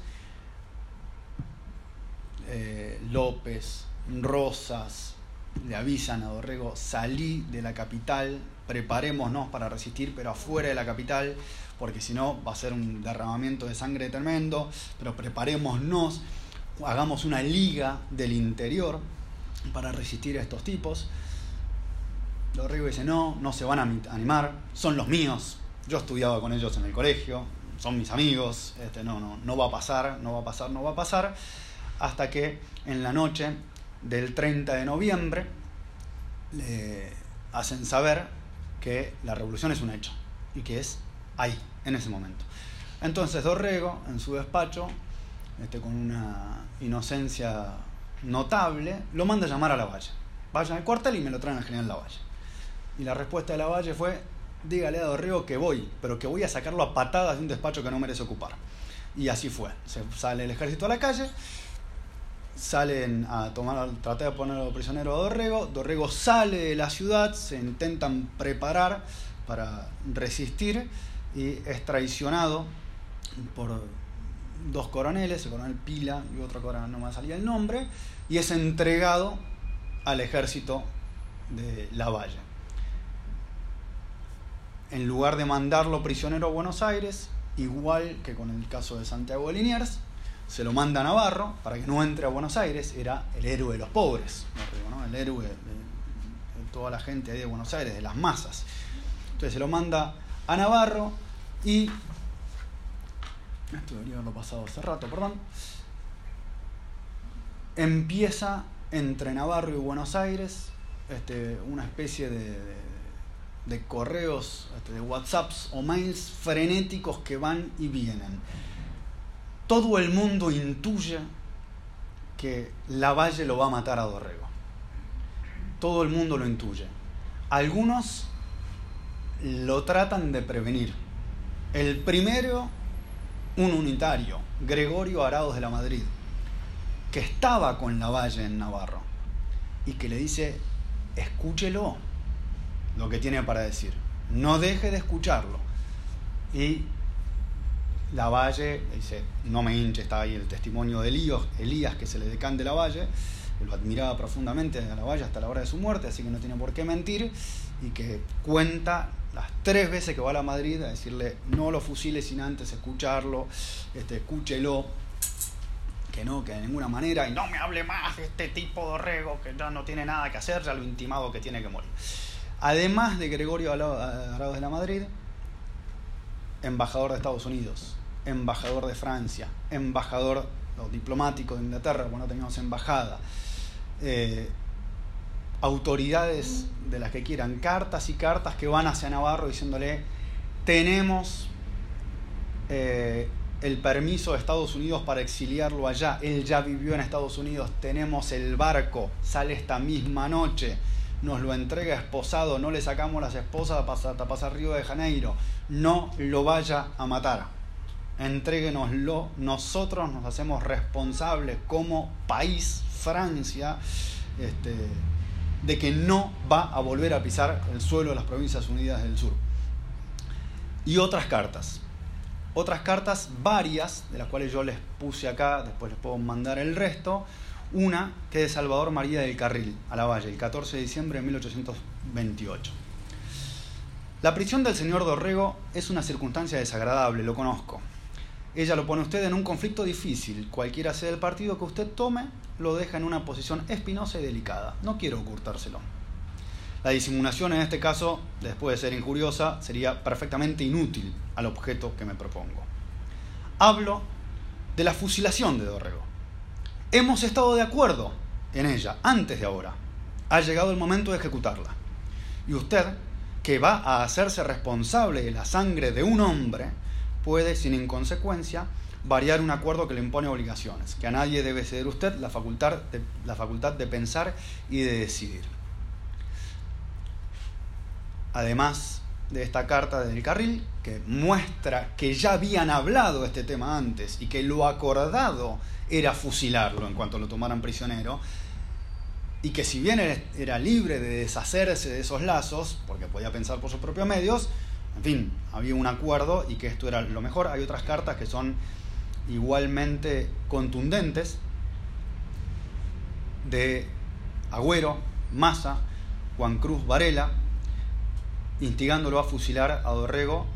López, Rosas le avisan a Dorrego: salí de la capital, preparémonos para resistir, pero afuera de la capital, porque si no va a ser un derramamiento de sangre tremendo, pero preparémonos, hagamos una liga del interior para resistir a estos tipos. Dorrego dice: no se van a animar, son los míos, yo estudiaba con ellos en el colegio, son mis amigos, no va a pasar, hasta que en la noche del 30 de noviembre le hacen saber que la revolución es un hecho y que es ahí, en ese momento. Entonces Dorrego, en su despacho, con una inocencia notable, lo manda a llamar a Lavalle. Vayan al cuartel y me lo traen al general Lavalle. Y la respuesta de Lavalle fue: dígale a Dorrego que voy, pero que voy a sacarlo a patadas de un despacho que no merece ocupar. Y así fue. Sale el ejército a la calle, salen a tratar de ponerlo prisionero a Dorrego. Dorrego sale de la ciudad, se intentan preparar para resistir y es traicionado por dos coroneles, el coronel Pila y otro coronel, no me salía el nombre, y es entregado al ejército de Lavalle. En lugar de mandarlo prisionero a Buenos Aires, igual que con el caso de Santiago de Liniers, se lo manda a Navarro para que no entre a Buenos Aires. Era el héroe de los pobres, ¿no? El héroe de toda la gente ahí de Buenos Aires, de las masas. Entonces se lo manda a Navarro y... esto debería haberlo pasado hace rato, perdón. Empieza entre Navarro y Buenos Aires una especie de correos, de WhatsApps o mails frenéticos que van y vienen. Todo el mundo intuye que Lavalle lo va a matar a Dorrego. Todo el mundo lo intuye. Algunos lo tratan de prevenir. El primero, un unitario, Gregorio Arauz de la Madrid, que estaba con Lavalle en Navarro y que le dice: escúchelo lo que tiene para decir, no deje de escucharlo. Y Lavalle dice: no me hinche. Está ahí el testimonio de Elías, que se le decán de Lavalle, que lo admiraba profundamente a Lavalle hasta la hora de su muerte, así que no tiene por qué mentir, y que cuenta las 3 veces que va a la Madrid a decirle: no lo fusile sin antes escucharlo, escúchelo, que de ninguna manera, y no me hable más de este tipo Dorrego, que ya no tiene nada que hacer, ya lo intimado que tiene que morir. Además de Gregorio Arauz de la Madrid, embajador de Estados Unidos, embajador de Francia, embajador diplomático de Inglaterra, cuando no teníamos embajada, autoridades de las que quieran, cartas y cartas que van hacia Navarro diciéndole: tenemos el permiso de Estados Unidos para exiliarlo allá, él ya vivió en Estados Unidos, tenemos el barco, sale esta misma noche, nos lo entrega esposado, no le sacamos las esposas hasta pasar Río de Janeiro, no lo vaya a matar, entréguenoslo, nosotros nos hacemos responsables como país, Francia, de que no va a volver a pisar el suelo de las Provincias Unidas del Sur. Y otras cartas, varias, de las cuales yo les puse acá, después les puedo mandar el resto. Una que es de Salvador María del Carril, a Lavalle, el 14 de diciembre de 1828. La prisión del señor Dorrego es una circunstancia desagradable, lo conozco. Ella lo pone a usted en un conflicto difícil. Cualquiera sea el partido que usted tome, lo deja en una posición espinosa y delicada. No quiero ocultárselo. La disimulación en este caso, después de ser injuriosa, sería perfectamente inútil al objeto que me propongo. Hablo de la fusilación de Dorrego. Hemos estado de acuerdo en ella antes de ahora. Ha llegado el momento de ejecutarla. Y usted, que va a hacerse responsable de la sangre de un hombre, puede, sin inconsecuencia, variar un acuerdo que le impone obligaciones, que a nadie debe ceder usted la facultad de pensar y de decidir. Además de esta carta del Carril, que muestra que ya habían hablado este tema antes y que lo acordado era fusilarlo en cuanto lo tomaran prisionero, y que si bien era libre de deshacerse de esos lazos, porque podía pensar por sus propios medios, en fin, había un acuerdo y que esto era lo mejor. Hay otras cartas que son igualmente contundentes, de Agüero, Massa, Juan Cruz Varela, instigándolo a fusilar a Dorrego,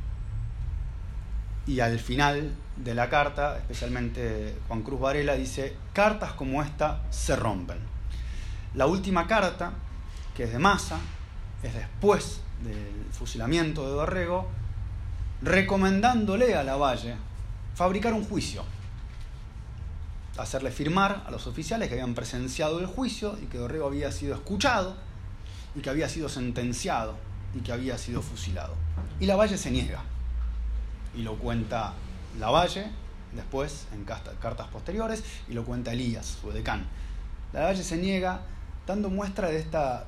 y al final de la carta, especialmente Juan Cruz Varela, dice: cartas como esta se rompen. La última carta, que es de Massa, es después del fusilamiento de Dorrego, recomendándole a Lavalle fabricar un juicio, hacerle firmar a los oficiales que habían presenciado el juicio y que Dorrego había sido escuchado y que había sido sentenciado y que había sido fusilado. Y Lavalle se niega, y lo cuenta Lavalle después en cartas posteriores, y lo cuenta Elías, su decán. Lavalle se niega, dando muestra de esta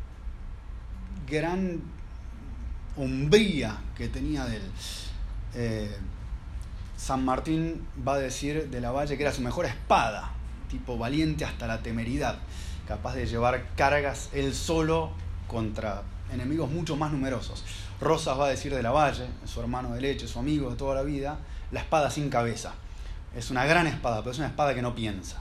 gran hombría que tenía de él. San Martín va a decir de Lavalle que era su mejor espada, tipo valiente hasta la temeridad, capaz de llevar cargas él solo contra enemigos mucho más numerosos. Rosas va a decir de Lavalle, su hermano de leche, su amigo de toda la vida, la espada sin cabeza. Es una gran espada, pero es una espada que no piensa.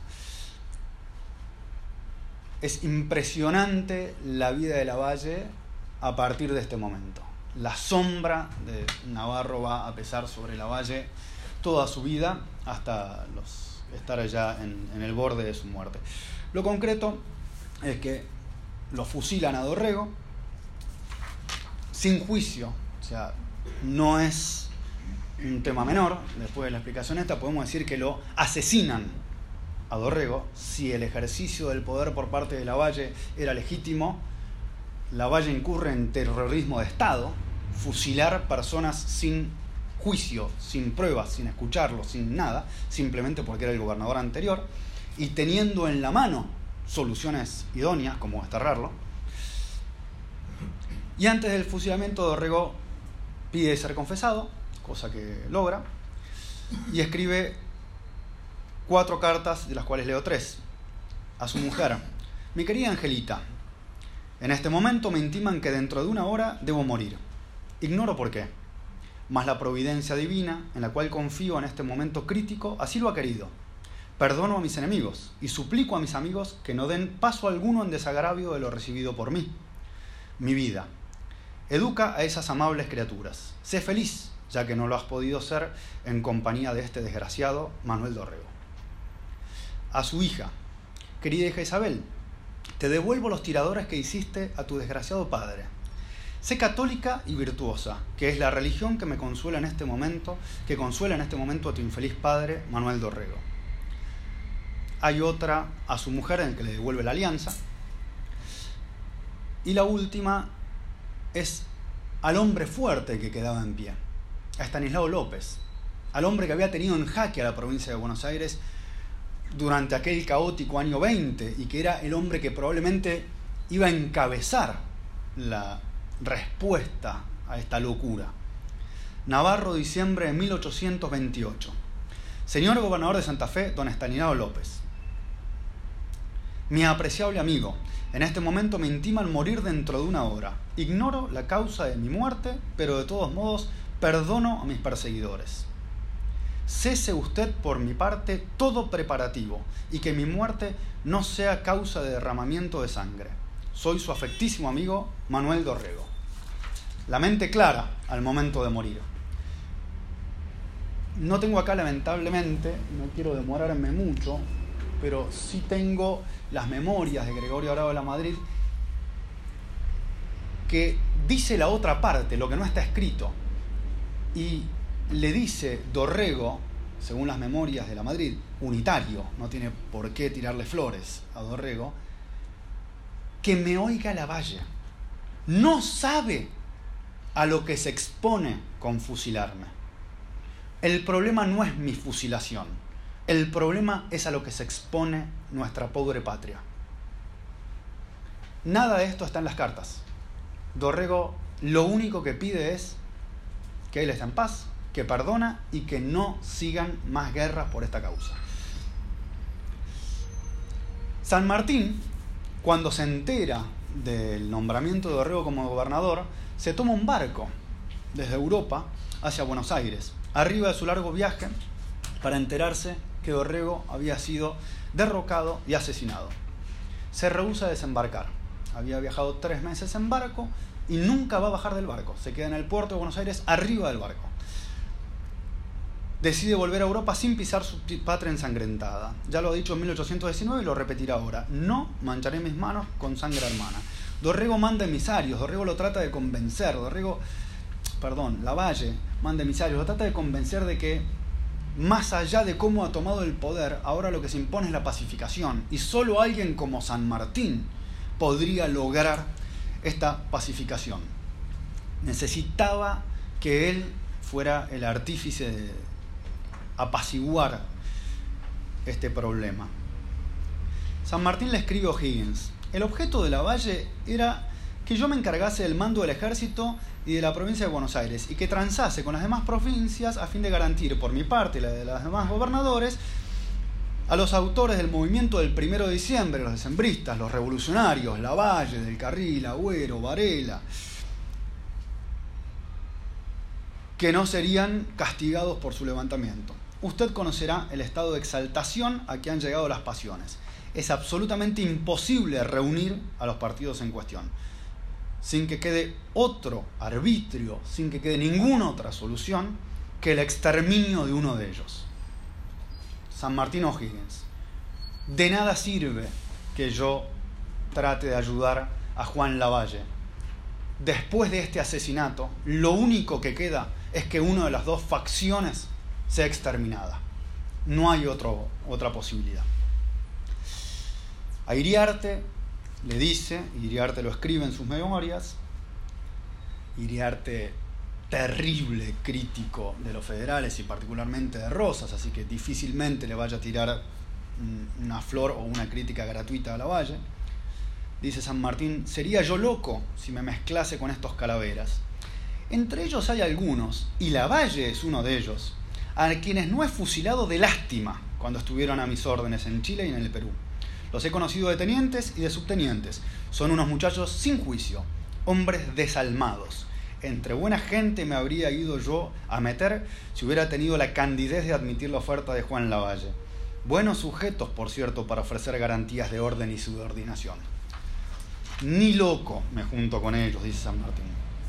Es impresionante la vida de Lavalle a partir de este momento. La sombra de Navarro va a pesar sobre Lavalle toda su vida hasta estar allá en el borde de su muerte. Lo concreto es que lo fusilan a Dorrego sin juicio, o sea, no es un tema menor. Después de la explicación esta podemos decir que lo asesinan a Dorrego. Si el ejercicio del poder por parte de Lavalle era legítimo, Lavalle incurre en terrorismo de Estado, fusilar personas sin juicio, sin pruebas, sin escucharlos, sin nada, simplemente porque era el gobernador anterior, y teniendo en la mano soluciones idóneas como desterrarlo. Y antes del fusilamiento, Dorrego pide ser confesado, cosa que logra, y escribe 4 cartas, de las cuales leo 3, a su mujer: mi querida Angelita, en este momento me intiman que dentro de 1 hora debo morir. Ignoro por qué, mas la providencia divina, en la cual confío en este momento crítico, así lo ha querido. Perdono a mis enemigos y suplico a mis amigos que no den paso alguno en desagravio de lo recibido por mí. Mi vida, educa a esas amables criaturas. Sé feliz, ya que no lo has podido ser en compañía de este desgraciado Manuel Dorrego. A su hija: querida hija Isabel, te devuelvo los tiradores que hiciste a tu desgraciado padre. Sé católica y virtuosa, que es la religión que me consuela en este momento, que consuela en este momento a tu infeliz padre Manuel Dorrego. Hay otra a su mujer en la que le devuelve la alianza. Y la última es al hombre fuerte que quedaba en pie, a Estanislao López, al hombre que había tenido en jaque a la provincia de Buenos Aires durante aquel caótico año 20 y que era el hombre que probablemente iba a encabezar la respuesta a esta locura. Navarro, diciembre de 1828. Señor gobernador de Santa Fe, don Estanislao López. Mi apreciable amigo, en este momento me intiman morir dentro de una hora. Ignoro la causa de mi muerte, pero de todos modos perdono a mis perseguidores. Cese usted por mi parte todo preparativo y que mi muerte no sea causa de derramamiento de sangre. Soy su afectísimo amigo Manuel Dorrego. La mente clara al momento de morir. No tengo acá, lamentablemente, no quiero demorarme mucho, pero sí tengo las memorias de Gregorio Bravo de Lamadrid, que dice la otra parte, lo que no está escrito, y le dice Dorrego, según las memorias de Lamadrid, unitario, no tiene por qué tirarle flores a Dorrego, que me oiga Lavalle. No sabe a lo que se expone con fusilarme. El problema no es mi fusilación, el problema es a lo que se expone nuestra pobre patria. Nada de esto está en las cartas. Dorrego lo único que pide es que él esté en paz, que perdona y que no sigan más guerras por esta causa. San Martín, cuando se entera del nombramiento de Dorrego como gobernador, se toma un barco desde Europa hacia Buenos Aires, arriba de su largo viaje, para enterarse que Dorrego había sido derrocado y asesinado. Se rehúsa a desembarcar. Había viajado 3 meses en barco y nunca va a bajar del barco. Se queda en el puerto de Buenos Aires, arriba del barco. Decide volver a Europa sin pisar su patria ensangrentada. Ya lo ha dicho en 1819 y lo repetirá ahora. No mancharé mis manos con sangre hermana. Dorrego manda emisarios, Dorrego lo trata de convencer, Lavalle manda emisarios, lo trata de convencer de que más allá de cómo ha tomado el poder, ahora lo que se impone es la pacificación. Y solo alguien como San Martín podría lograr esta pacificación. Necesitaba que él fuera el artífice de apaciguar este problema. San Martín le escribe a O'Higgins: el objeto de Lavalle era que yo me encargase del mando del ejército y de la provincia de Buenos Aires y que transase con las demás provincias a fin de garantir por mi parte y la de los demás gobernadores a los autores del movimiento del 1 de diciembre, los decembristas, los revolucionarios, Lavalle, Del Carril, Agüero, Varela, que no serían castigados por su levantamiento. Usted conocerá el estado de exaltación a que han llegado las pasiones. Es absolutamente imposible reunir a los partidos en cuestión, sin que quede otro arbitrio, sin que quede ninguna otra solución que el exterminio de uno de ellos. San Martín O'Higgins. De nada sirve que yo trate de ayudar a Juan Lavalle. Después de este asesinato, lo único que queda es que una de las dos facciones sea exterminada. No hay otra posibilidad. A Iriarte le dice, Iriarte lo escribe en sus memorias, Iriarte terrible crítico de los federales y particularmente de Rosas, así que difícilmente le vaya a tirar una flor o una crítica gratuita a Lavalle. Dice San Martín: sería yo loco si me mezclase con estos calaveras. Entre ellos hay algunos, y Lavalle es uno de ellos, a quienes no he fusilado de lástima cuando estuvieron a mis órdenes en Chile y en el Perú. Los he conocido de tenientes y de subtenientes. Son unos muchachos sin juicio, hombres desalmados. Entre buena gente me habría ido yo a meter si hubiera tenido la candidez de admitir la oferta de Juan Lavalle. Buenos sujetos, por cierto, para ofrecer garantías de orden y subordinación. Ni loco me junto con ellos, dice San Martín.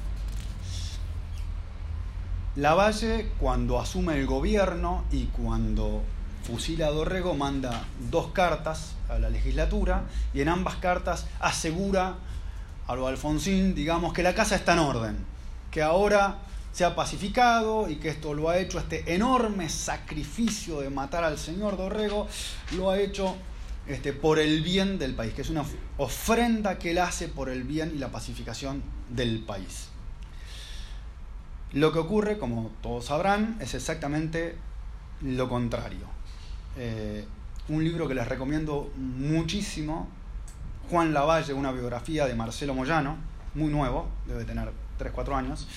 Lavalle, cuando asume el gobierno y cuando fusila a Dorrego, manda 2 cartas a la legislatura y en ambas cartas asegura a lo Alfonsín, digamos, que la casa está en orden, que ahora se ha pacificado y que esto lo ha hecho, este enorme sacrificio de matar al señor Dorrego, lo ha hecho por el bien del país, que es una ofrenda que él hace por el bien y la pacificación del país. Lo que ocurre, como todos sabrán, es exactamente lo contrario. Un libro que les recomiendo muchísimo, Juan Lavalle, una biografía de Marcelo Moyano, muy nuevo, debe tener 3-4 años.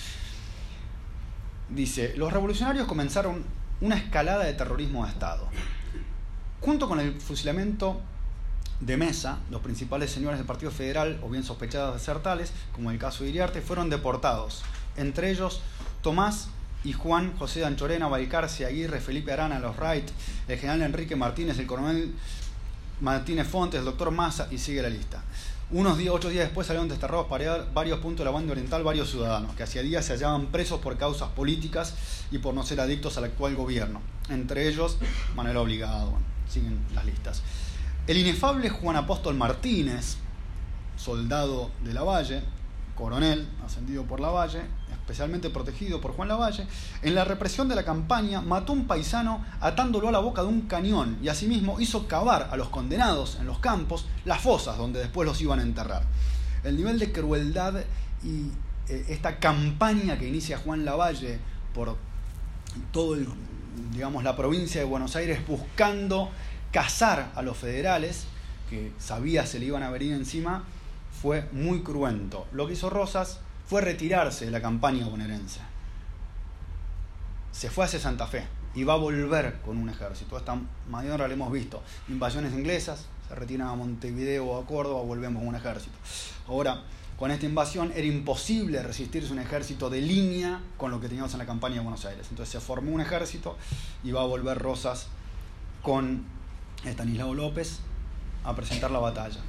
Dice: los revolucionarios comenzaron una escalada de terrorismo de Estado. Junto con el fusilamiento de Mesa, los principales señores del Partido Federal, o bien sospechados de ser tales, como el caso de Iriarte, fueron deportados. Entre ellos, Tomás y Juan José de Anchorena, Balcarce, Aguirre, Felipe Arana, los Wright, el general Enrique Martínez, el coronel Martínez Fontes, el doctor Massa, y sigue la lista. 8 días después salieron desterrados para varios puntos de la banda oriental varios ciudadanos, que hacía días se hallaban presos por causas políticas y por no ser adictos al actual gobierno. Entre ellos, Manuel Obligado. Bueno, siguen las listas. El inefable Juan Apóstol Martínez, soldado de Lavalle, coronel ascendido por Lavalle, especialmente protegido por Juan Lavalle, en la represión de la campaña mató a un paisano atándolo a la boca de un cañón y asimismo hizo cavar a los condenados en los campos las fosas donde después los iban a enterrar. El nivel de crueldad y esta campaña que inicia Juan Lavalle por todo la provincia de Buenos Aires buscando cazar a los federales, que sabía se le iban a venir encima, fue muy cruento. Lo que hizo Rosas fue retirarse de la campaña bonaerense. Se fue hacia Santa Fe y va a volver con un ejército. Esta maniobra la hemos visto. Invasiones inglesas, se retiran a Montevideo o a Córdoba, volvemos con un ejército. Ahora, con esta invasión era imposible resistirse un ejército de línea con lo que teníamos en la campaña de Buenos Aires. Entonces se formó un ejército y va a volver Rosas con Estanislao López a presentar la batalla.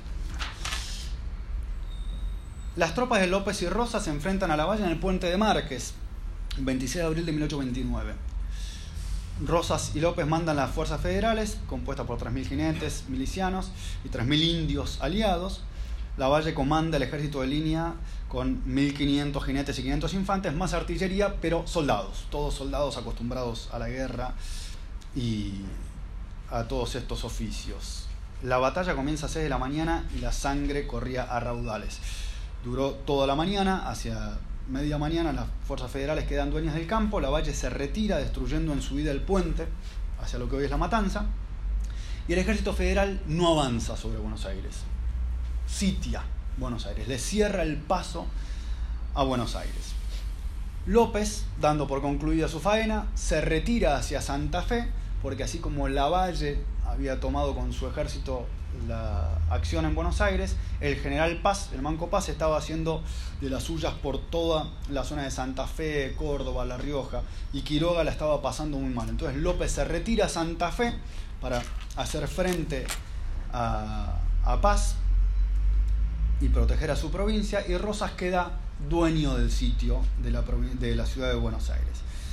Las tropas de López y Rosas se enfrentan a Lavalle en el puente de Márquez, el 26 de abril de 1829. Rosas y López mandan las fuerzas federales, compuestas por 3.000 jinetes milicianos y 3.000 indios aliados. Lavalle comanda el ejército de línea con 1.500 jinetes y 500 infantes, más artillería, pero soldados, todos soldados acostumbrados a la guerra y a todos estos oficios. La batalla comienza a 6 de la mañana y la sangre corría a raudales. Duró toda la mañana, hacia media mañana las fuerzas federales quedan dueñas del campo, Lavalle se retira destruyendo en su vida el puente hacia lo que hoy es La Matanza, y el ejército federal no avanza sobre Buenos Aires, sitia Buenos Aires, le cierra el paso a Buenos Aires. López, dando por concluida su faena, se retira hacia Santa Fe, porque así como Lavalle había tomado con su ejército la acción en Buenos Aires, el general Paz, el Manco Paz, estaba haciendo de las suyas por toda la zona de Santa Fe, Córdoba, La Rioja, y Quiroga la estaba pasando muy mal. Entonces López se retira a Santa Fe para hacer frente a Paz y proteger a su provincia, y Rosas queda dueño del sitio de la ciudad de Buenos Aires.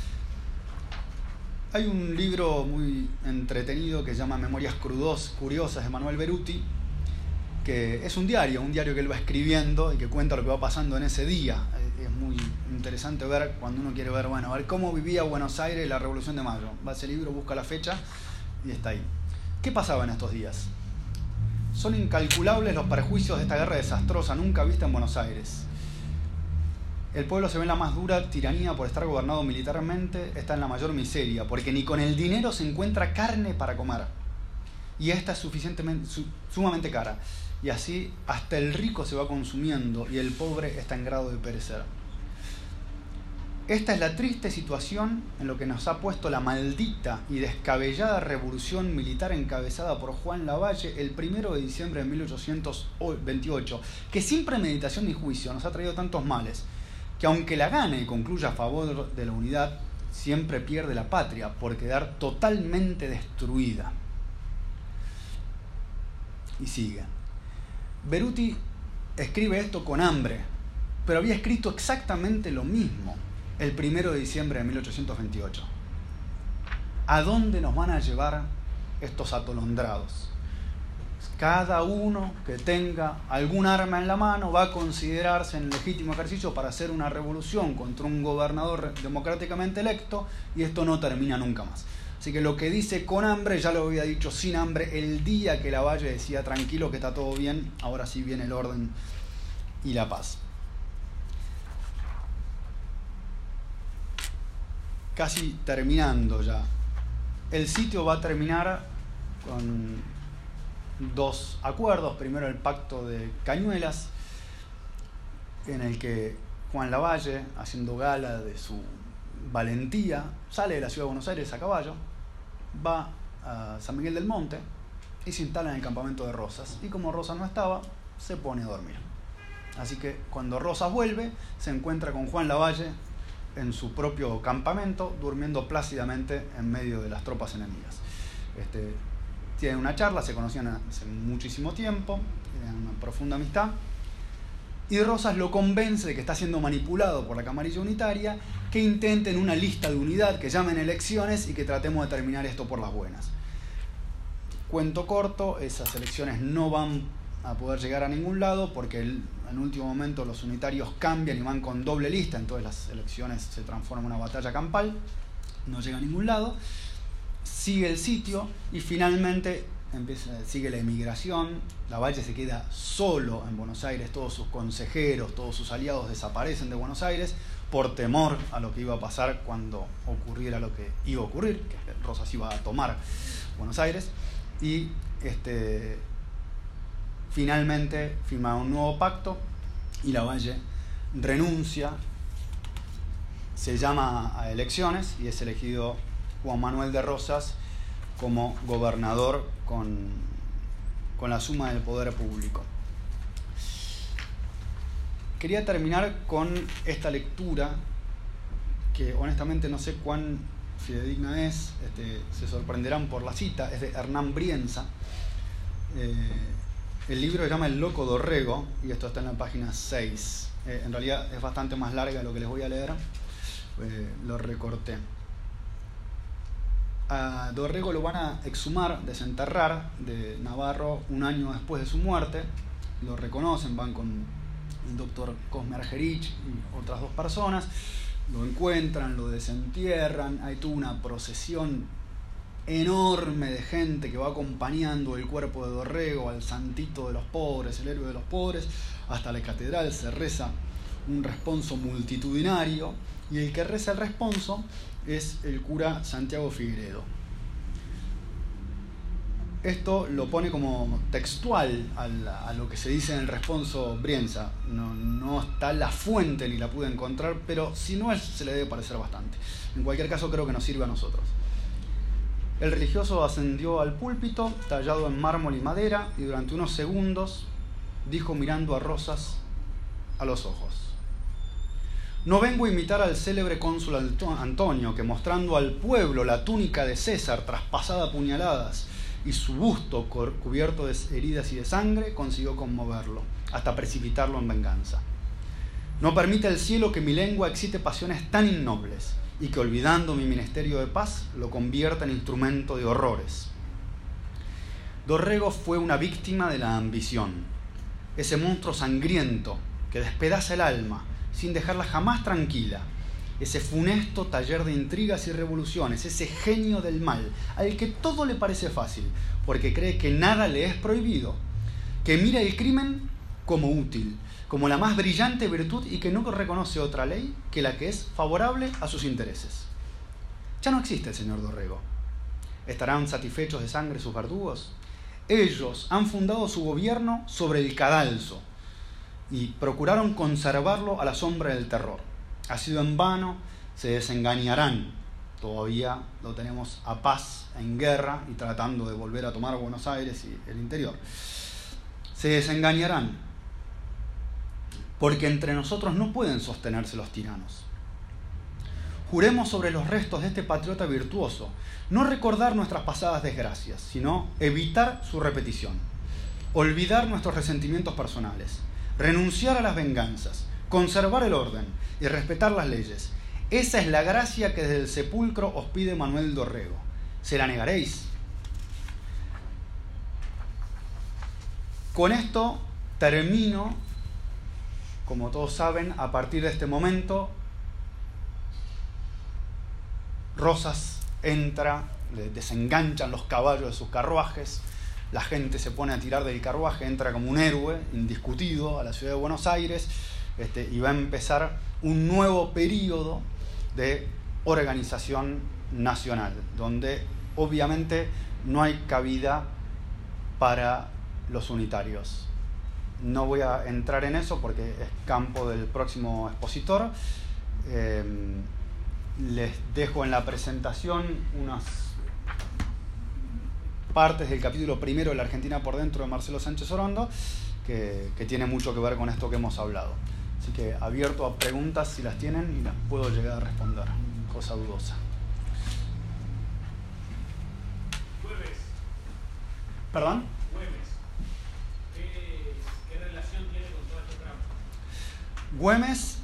Hay un libro muy entretenido que se llama Memorias Curiosas de Manuel Beruti, que es un diario que él va escribiendo y que cuenta lo que va pasando en ese día. Es muy interesante ver cuando uno quiere ver, a ver cómo vivía Buenos Aires la Revolución de Mayo. Va a ese libro, busca la fecha y está ahí. ¿Qué pasaba en estos días? Son incalculables los perjuicios de esta guerra desastrosa, nunca vista en Buenos Aires. El pueblo se ve en la más dura tiranía por estar gobernado militarmente, está en la mayor miseria, porque ni con el dinero se encuentra carne para comer. Y esta es sumamente cara. Y así hasta el rico se va consumiendo y el pobre está en grado de perecer. Esta es la triste situación en lo que nos ha puesto la maldita y descabellada revolución militar encabezada por Juan Lavalle el 1 de diciembre de 1828, que sin premeditación ni juicio nos ha traído tantos males, que aunque la gane y concluya a favor de la unidad, siempre pierde la patria por quedar totalmente destruida. Y sigue. Beruti escribe esto con hambre, pero había escrito exactamente lo mismo el 1 de diciembre de 1828. ¿A dónde nos van a llevar estos atolondrados? Cada uno que tenga algún arma en la mano va a considerarse en legítimo ejercicio para hacer una revolución contra un gobernador democráticamente electo, y esto no termina nunca más. Así que lo que dice con hambre ya lo había dicho sin hambre el día que Lavalle decía tranquilo que está todo bien, ahora sí viene el orden y la paz. casi terminando ya. El sitio va a terminar con dos acuerdos. Primero, el pacto de Cañuelas, en el que Juan Lavalle, haciendo gala de su valentía, sale de la ciudad de Buenos Aires a caballo, va a San Miguel del Monte y se instala en el campamento de Rosas. Y como Rosas no estaba, se pone a dormir. Así que cuando Rosas vuelve, se encuentra con Juan Lavalle en su propio campamento, durmiendo plácidamente en medio de las tropas enemigas. Tienen una charla, se conocían hace muchísimo tiempo, tienen una profunda amistad, y Rosas lo convence de que está siendo manipulado por la camarilla unitaria, que intenten una lista de unidad, que llamen elecciones y que tratemos de terminar esto por las buenas. Cuento corto, esas elecciones no van a poder llegar a ningún lado porque en último momento los unitarios cambian y van con doble lista, entonces las elecciones se transforman en una batalla campal, no llega a ningún lado. Sigue el sitio y finalmente sigue la emigración. Lavalle se queda solo en Buenos Aires, todos sus consejeros, todos sus aliados desaparecen de Buenos Aires por temor a lo que iba a pasar cuando ocurriera lo que iba a ocurrir, que Rosas iba a tomar Buenos Aires, y finalmente firma un nuevo pacto y Lavalle renuncia, se llama a elecciones y es elegido Juan Manuel de Rosas como gobernador con la suma del poder público. Quería terminar con esta lectura, que honestamente no sé cuán fidedigna es, se sorprenderán por la cita, es de Hernán Brienza. El libro se llama El loco Dorrego y esto está en la página 6. En realidad es bastante más larga de lo que les voy a leer, lo recorté. A Dorrego lo van a exhumar, desenterrar de Navarro un año después de su muerte. Lo reconocen, van con el doctor Cosme Argerich y otras dos personas, lo encuentran, lo desentierran, hay toda una procesión enorme de gente que va acompañando el cuerpo de Dorrego al santito de los pobres, el héroe de los pobres, hasta la catedral. Se reza un responso multitudinario y el que reza el responso es el cura Santiago Figueredo. Esto lo pone como textual a lo que se dice en el responso Brienza. No está la fuente ni la pude encontrar, pero si no es, se le debe parecer bastante. En cualquier caso, creo que nos sirve a nosotros. El religioso ascendió al púlpito, tallado en mármol y madera, y durante unos segundos dijo mirando a Rosas a los ojos: no vengo a imitar al célebre cónsul Antonio, que mostrando al pueblo la túnica de César traspasada a puñaladas y su busto cubierto de heridas y de sangre, consiguió conmoverlo, hasta precipitarlo en venganza. No permite el cielo que mi lengua excite pasiones tan innobles, y que olvidando mi ministerio de paz, lo convierta en instrumento de horrores. Dorrego fue una víctima de la ambición, ese monstruo sangriento que despedaza el alma, sin dejarla jamás tranquila, ese funesto taller de intrigas y revoluciones, ese genio del mal, al que todo le parece fácil, porque cree que nada le es prohibido, que mira el crimen como útil, como la más brillante virtud y que no reconoce otra ley que la que es favorable a sus intereses. Ya no existe el señor Dorrego. ¿Estarán satisfechos de sangre sus verdugos? Ellos han fundado su gobierno sobre el cadalso y procuraron conservarlo a la sombra del terror. Ha sido en vano, se desengañarán. Todavía lo tenemos a paz, en guerra y tratando de volver a tomar Buenos Aires y el interior. Se desengañarán, porque entre nosotros no pueden sostenerse los tiranos. Juremos sobre los restos de este patriota virtuoso, no recordar nuestras pasadas desgracias, sino evitar su repetición, olvidar nuestros resentimientos personales, renunciar a las venganzas, conservar el orden y respetar las leyes. Esa es la gracia que desde el sepulcro os pide Manuel Dorrego. ¿Se la negaréis? Con esto termino. Como todos saben, a partir de este momento, Rosas entra, le desenganchan los caballos de sus carruajes, la gente se pone a tirar del carruaje, entra como un héroe indiscutido a la ciudad de Buenos Aires, y va a empezar un nuevo periodo de organización nacional, donde obviamente no hay cabida para los unitarios. No voy a entrar en eso porque es campo del próximo expositor. Les dejo en la presentación unas partes del capítulo primero de La Argentina por dentro de Marcelo Sánchez Orondo, que tiene mucho que ver con esto que hemos hablado. Así que abierto a preguntas si las tienen y las puedo llegar a responder. Cosa dudosa. Güemes. ¿Perdón? Güemes. ¿Qué relación tiene con todo este tramo? Güemes,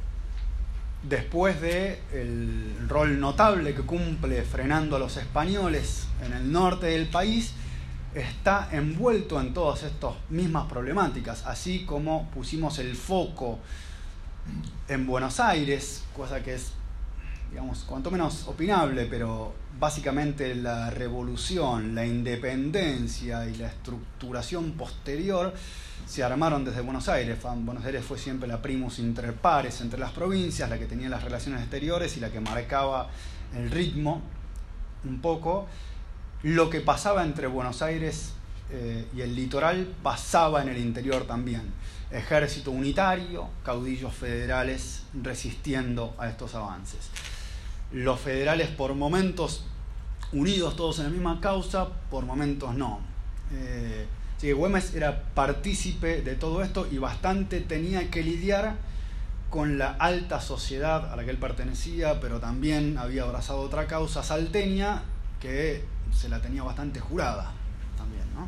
después del rol notable que cumple frenando a los españoles en el norte del país, está envuelto en todas estas mismas problemáticas, así como pusimos el foco en Buenos Aires, cosa que es, digamos, cuanto menos opinable, pero básicamente la revolución, la independencia y la estructuración posterior se armaron desde Buenos Aires. Buenos Aires fue siempre la primus inter pares entre las provincias, la que tenía las relaciones exteriores y la que marcaba el ritmo un poco. Lo que pasaba entre Buenos Aires y el litoral pasaba en el interior también. Ejército unitario, caudillos federales resistiendo a estos avances. Los federales por momentos unidos todos en la misma causa, por momentos no. Así que Güemes era partícipe de todo esto y bastante tenía que lidiar con la alta sociedad a la que él pertenecía, pero también había abrazado otra causa salteña que se la tenía bastante jurada también, ¿no?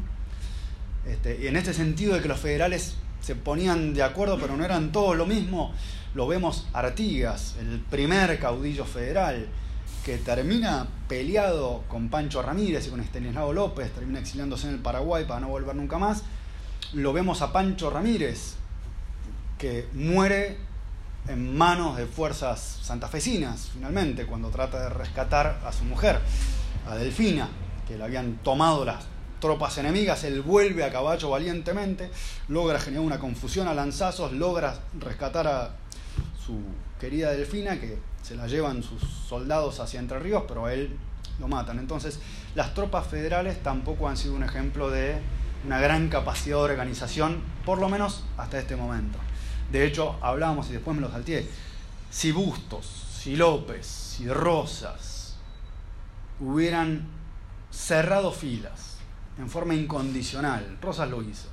Y en este sentido de que los federales se ponían de acuerdo pero no eran todos lo mismo, lo vemos Artigas, el primer caudillo federal, que termina peleado con Pancho Ramírez y con Estanislao López, termina exiliándose en el Paraguay para no volver nunca más. Lo vemos a Pancho Ramírez, que muere en manos de fuerzas santafesinas, finalmente, cuando trata de rescatar a su mujer, a Delfina, que le habían tomado las tropas enemigas. Él vuelve a caballo valientemente, logra generar una confusión a lanzazos, logra rescatar a su querida Delfina, que se la llevan sus soldados hacia Entre Ríos, pero a él lo matan. Entonces, las tropas federales tampoco han sido un ejemplo de una gran capacidad de organización, por lo menos hasta este momento. De hecho, hablábamos, y después me lo salteé, si Bustos, si López, si Rosas hubieran cerrado filas en forma incondicional, Rosas lo hizo,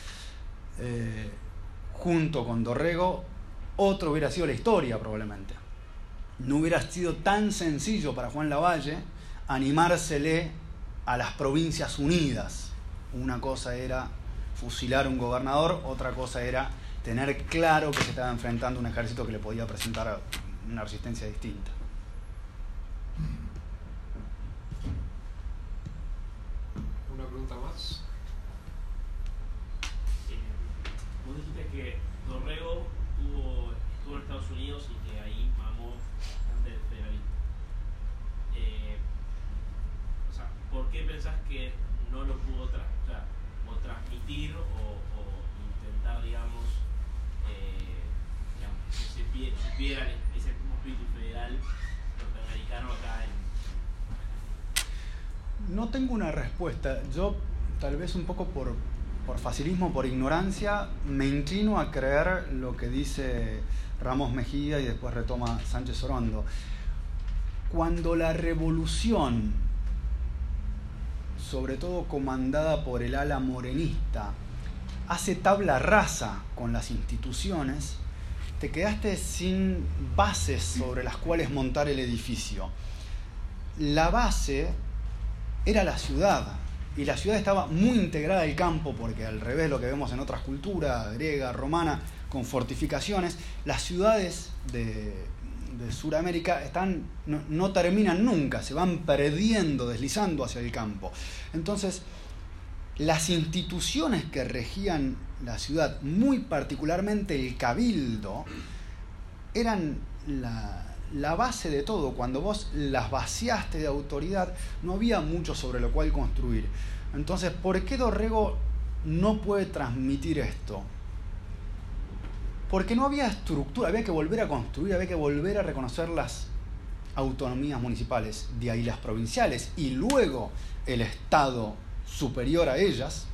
junto con Dorrego, otro hubiera sido la historia probablemente. No hubiera sido tan sencillo para Juan Lavalle animársele a las Provincias Unidas. Una cosa era fusilar a un gobernador, otra cosa era tener claro que se estaba enfrentando a un ejército que le podía presentar una resistencia distinta. ¿Una pregunta más? Vos dijiste que Dorrego estuvo en Estados Unidos y que ahí mamó bastante el federalismo. O sea, ¿por qué pensás que no lo pudo transmitir o intentar, digamos, que se supiera ese mismo espíritu federal norteamericano acá en... No tengo una respuesta. Yo, tal vez un poco por facilismo, por ignorancia, me inclino a creer lo que dice Ramos Mejía y después retoma Sánchez Orondo. Cuando la revolución, sobre todo comandada por el ala morenista, hace tabla rasa con las instituciones, te quedaste sin bases sobre las cuales montar el edificio. La base era la ciudad, y la ciudad estaba muy integrada al campo, porque al revés de lo que vemos en otras culturas, griega, romana, con fortificaciones, las ciudades de Sudamérica no terminan nunca, se van perdiendo, deslizando hacia el campo. Entonces, las instituciones que regían la ciudad, muy particularmente el cabildo, eran la base de todo. Cuando vos las vaciaste de autoridad, no había mucho sobre lo cual construir. Entonces, ¿por qué Dorrego no puede transmitir esto? Porque no había estructura, había que volver a construir, había que volver a reconocer las autonomías municipales, de ahí las provinciales y luego el Estado superior a ellas.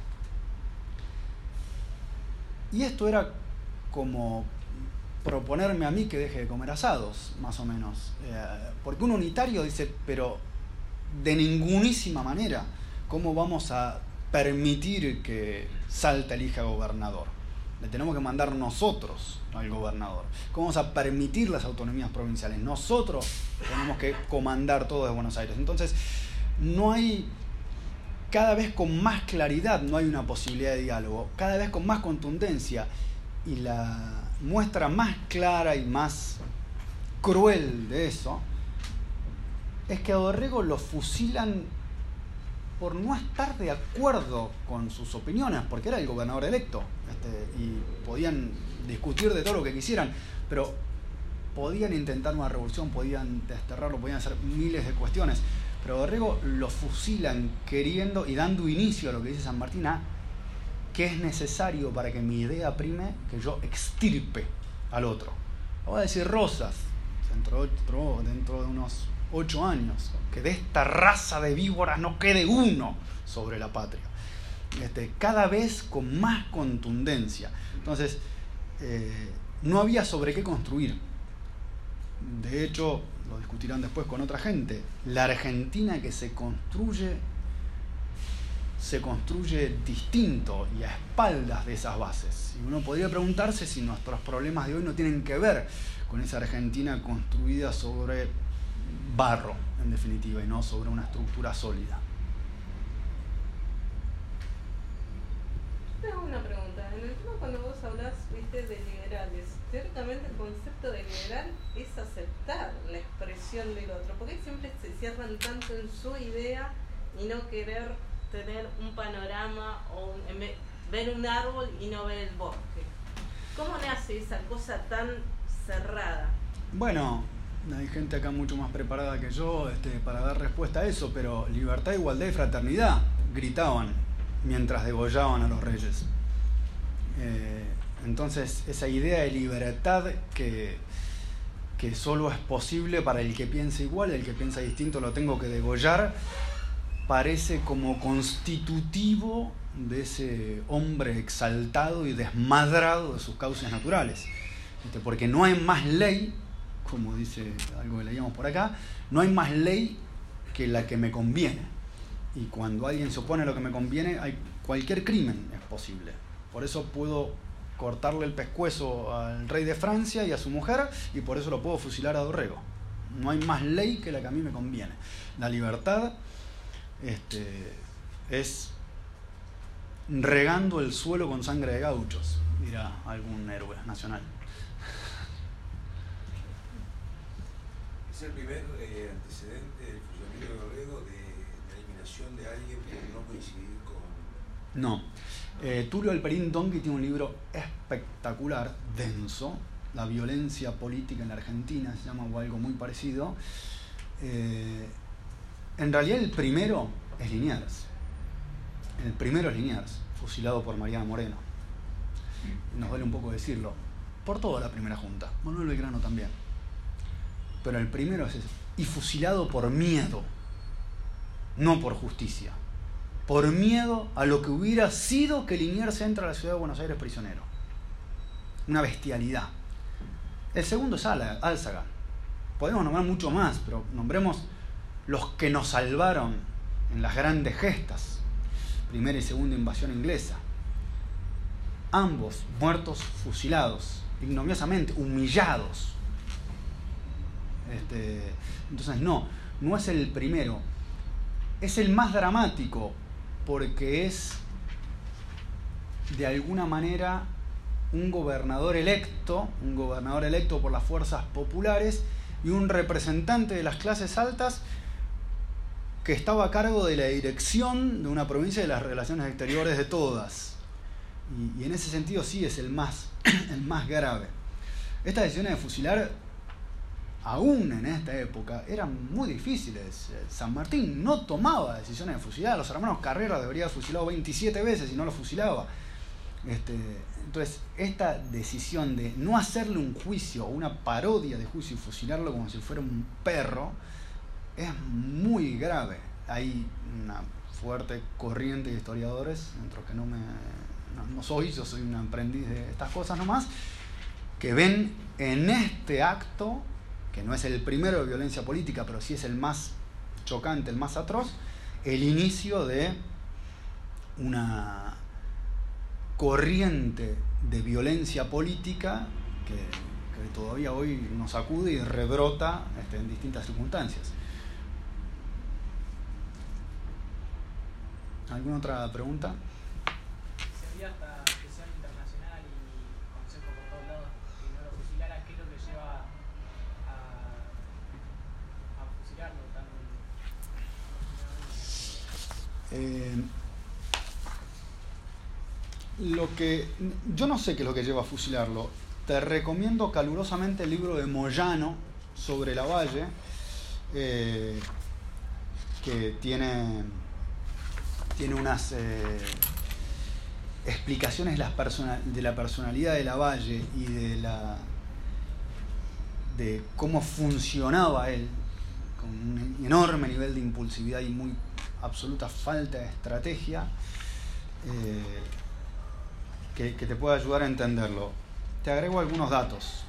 Y esto era como proponerme a mí que deje de comer asados, más o menos. Porque un unitario dice, pero de ningunísima manera, ¿cómo vamos a permitir que Salta elija gobernador? Le tenemos que mandar nosotros al gobernador. ¿Cómo vamos a permitir las autonomías provinciales? Nosotros tenemos que comandar todo desde Buenos Aires. Entonces, no hay, cada vez con más claridad, no hay una posibilidad de diálogo, cada vez con más contundencia. Y la muestra más clara y más cruel de eso es que a Dorrego lo fusilan por no estar de acuerdo con sus opiniones, porque era el gobernador electo, y podían discutir de todo lo que quisieran, pero podían intentar una revolución, podían desterrarlo, podían hacer miles de cuestiones, pero a Dorrego lo fusilan queriendo y dando inicio a lo que dice San Martín, a que es necesario para que mi idea prime que yo extirpe al otro. Lo voy a decir Rosas, dentro de unos 8 años, que de esta raza de víboras no quede uno sobre la patria. Cada vez con más contundencia. Entonces, no había sobre qué construir. De hecho, lo discutirán después con otra gente, la Argentina que se construye distinto y a espaldas de esas bases. Y uno podría preguntarse si nuestros problemas de hoy no tienen que ver con esa Argentina construida sobre barro, en definitiva, y no sobre una estructura sólida. Tengo una pregunta. En el tema cuando vos hablás, viste, de liberales, teóricamente el concepto de liberal es aceptar la expresión del otro, porque siempre se cierran tanto en su idea y no querer tener un panorama o ver un árbol y no ver el bosque. ¿Cómo nace esa cosa tan cerrada? Bueno, hay gente acá mucho más preparada que yo para dar respuesta a eso, pero libertad, igualdad y fraternidad gritaban mientras degollaban a los reyes. Entonces, esa idea de libertad que solo es posible para el que piensa igual, el que piensa distinto lo tengo que degollar, parece como constitutivo de ese hombre exaltado y desmadrado de sus causas naturales. Porque no hay más ley, como dice algo que leíamos por acá, no hay más ley que la que me conviene. Y cuando alguien se opone a lo que me conviene, cualquier crimen es posible. Por eso puedo cortarle el pescuezo al rey de Francia y a su mujer, y por eso lo puedo fusilar a Dorrego. No hay más ley que la que a mí me conviene. La libertad es regando el suelo con sangre de gauchos, dirá algún héroe nacional. ¿Es el primer antecedente del fusilamiento de Dorrego de eliminación de alguien por no coincidir con...? No. Tulio Alperín Donkey tiene un libro espectacular, denso, La violencia política en la Argentina, se llama, o algo muy parecido. En realidad el primero es Liniers. El primero es Liniers, fusilado por Mariano Moreno. Nos duele un poco decirlo. Por toda la primera junta. Manuel Belgrano también. Pero el primero es ese. Y fusilado por miedo. No por justicia. Por miedo a lo que hubiera sido que Liniers entre a la ciudad de Buenos Aires prisionero. Una bestialidad. El segundo es Álzaga. Podemos nombrar mucho más, pero nombremos los que nos salvaron en las grandes gestas, primera y segunda invasión inglesa. Ambos muertos, fusilados, ignominiosamente, humillados. Entonces no es el primero, es el más dramático, porque es de alguna manera un gobernador electo por las fuerzas populares y un representante de las clases altas que estaba a cargo de la dirección de una provincia y de las relaciones exteriores de todas. Y en ese sentido sí es el más grave. Estas decisiones de fusilar, aún en esta época, eran muy difíciles. San Martín no tomaba decisiones de fusilar. Los hermanos Carrera deberían haber fusilado 27 veces y no los fusilaba. Entonces, esta decisión de no hacerle un juicio o una parodia de juicio y fusilarlo como si fuera un perro es muy grave. Hay una fuerte corriente de historiadores, dentro que no soy, yo soy un aprendiz de estas cosas nomás, que ven en este acto, que no es el primero de violencia política, pero sí es el más chocante, el más atroz, el inicio de una corriente de violencia política que todavía hoy nos sacude y rebrota en distintas circunstancias. ¿Alguna otra pregunta? ¿Sería hasta presión internacional y consejo por todos lados que no lo fusilara? ¿Qué es lo que lleva a fusilarlo tan? Yo no sé qué es lo que lleva a fusilarlo. Te recomiendo calurosamente el libro de Moyano sobre Lavalle, que tiene unas explicaciones de la personalidad de Lavalle y de cómo funcionaba él, con un enorme nivel de impulsividad y muy absoluta falta de estrategia, que te puede ayudar a entenderlo. Te agrego algunos datos.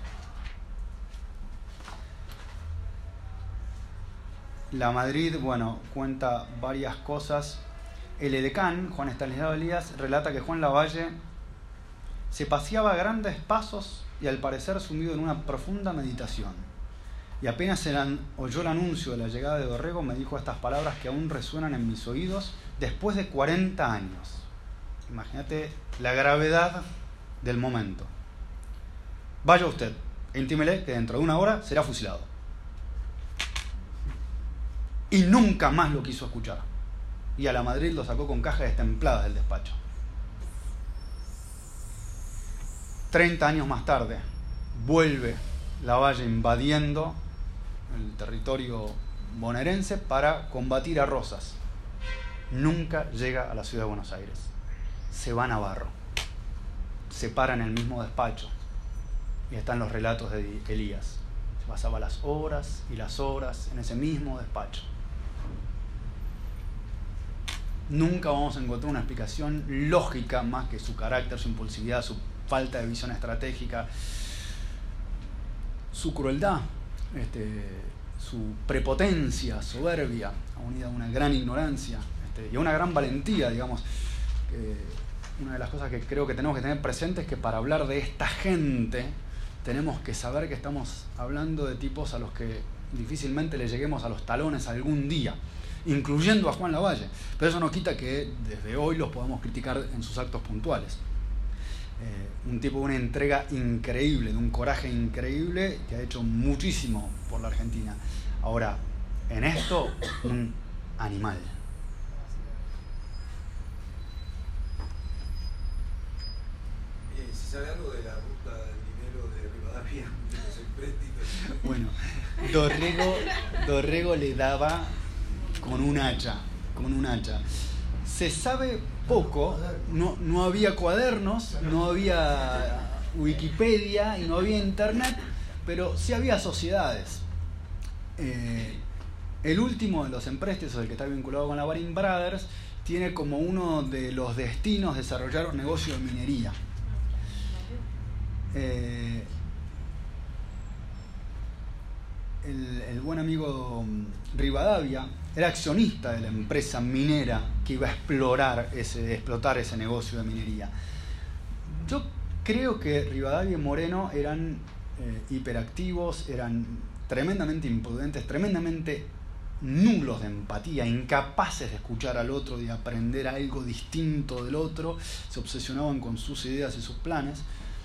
La Madrid, cuenta varias cosas. El edecán, Juan Estanislao Elías, relata que Juan Lavalle se paseaba a grandes pasos y al parecer sumido en una profunda meditación. Y apenas oyó el anuncio de la llegada de Dorrego, me dijo estas palabras que aún resuenan en mis oídos después de 40 años. Imagínate la gravedad del momento. Vaya usted e intímele que dentro de 1 hora será fusilado. Y nunca más lo quiso escuchar. Y a la Madrid lo sacó con cajas destempladas del despacho. 30 años más tarde, vuelve Lavalle invadiendo el territorio bonaerense para combatir a Rosas. Nunca llega a la ciudad de Buenos Aires. Se va a Navarro. Se para en el mismo despacho. Y están los relatos de Elías. Se pasaba las horas y las horas en ese mismo despacho. Nunca vamos a encontrar una explicación lógica más que su carácter, su impulsividad, su falta de visión estratégica, su crueldad, su prepotencia, soberbia, unida a una gran ignorancia y a una gran valentía, digamos. Una de las cosas que creo que tenemos que tener presente es que para hablar de esta gente tenemos que saber que estamos hablando de tipos a los que difícilmente le lleguemos a los talones algún día, incluyendo a Juan Lavalle, pero eso no quita que desde hoy los podamos criticar en sus actos puntuales. Un tipo de una entrega increíble, de un coraje increíble, que ha hecho muchísimo por la Argentina. Ahora, en esto, un animal. ¿Se sabe algo de la ruta del dinero de Rivadavia, de los empréstitos? Bueno, Dorrego le daba con un hacha. Se sabe poco, no había cuadernos, no había Wikipedia y no había internet, pero sí había sociedades. El último de los empréstitos, el que está vinculado con la Baring Brothers, tiene como uno de los destinos desarrollar un negocio de minería. El buen amigo Rivadavia era accionista de la empresa minera que iba a explotar ese negocio de minería. Yo creo que Rivadavia y Moreno eran hiperactivos, eran tremendamente imprudentes, tremendamente nulos de empatía, incapaces de escuchar al otro, de aprender algo distinto del otro, se obsesionaban con sus ideas y sus planes.